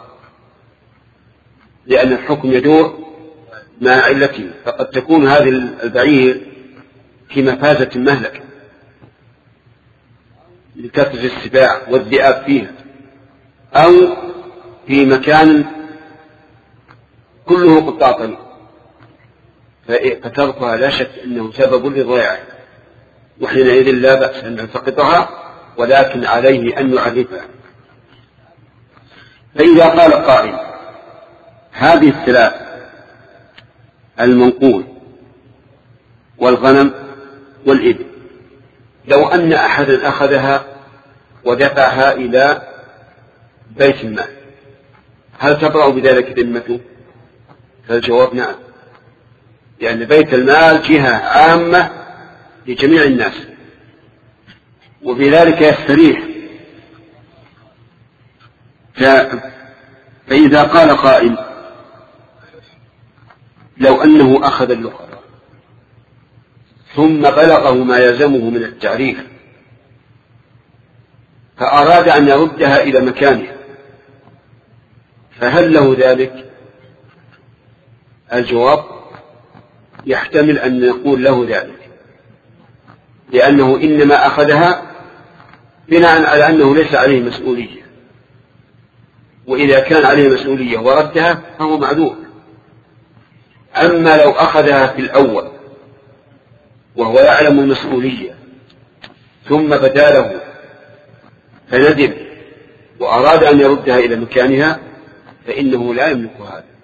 لأن الحكم يدور مع علته، فقد تكون هذه البعير في مفازة مهلكة لكثرة السباع والذئاب فيها، أو في مكان كله قطاع طريق، فتركها لا شك أنه سبب لضياعها، وحينئذ لا بأس أن يلتقطها، ولكن عليه أن يعرفها. فإذا قال قائل هذه الثلاث المنقول والغنم والإبل لو أن أحدا أخذها ودفعها إلى بيت المال هل تبرأ بذلك ذمته؟ فالجواب نعم، لأن بيت المال جهة عامة لجميع الناس وبذلك يستريح. فإذا قال قائل لو أنه أخذ اللقطة ثم بلغه ما يلزمه من التعريف فأراد أن يردها إلى مكانها فهل له ذلك؟ الجواب يحتمل أن نقول له ذلك، لأنه إنما أخذها بناء على أنه ليس عليه مسؤولية، وإذا كان عليه مسؤولية وردها فهو معذور. أما لو أخذها في الأول وهو يعلم المسؤولية ثم بدا له فندم وأراد أن يردها إلى مكانها فإنه لا يملك هذا،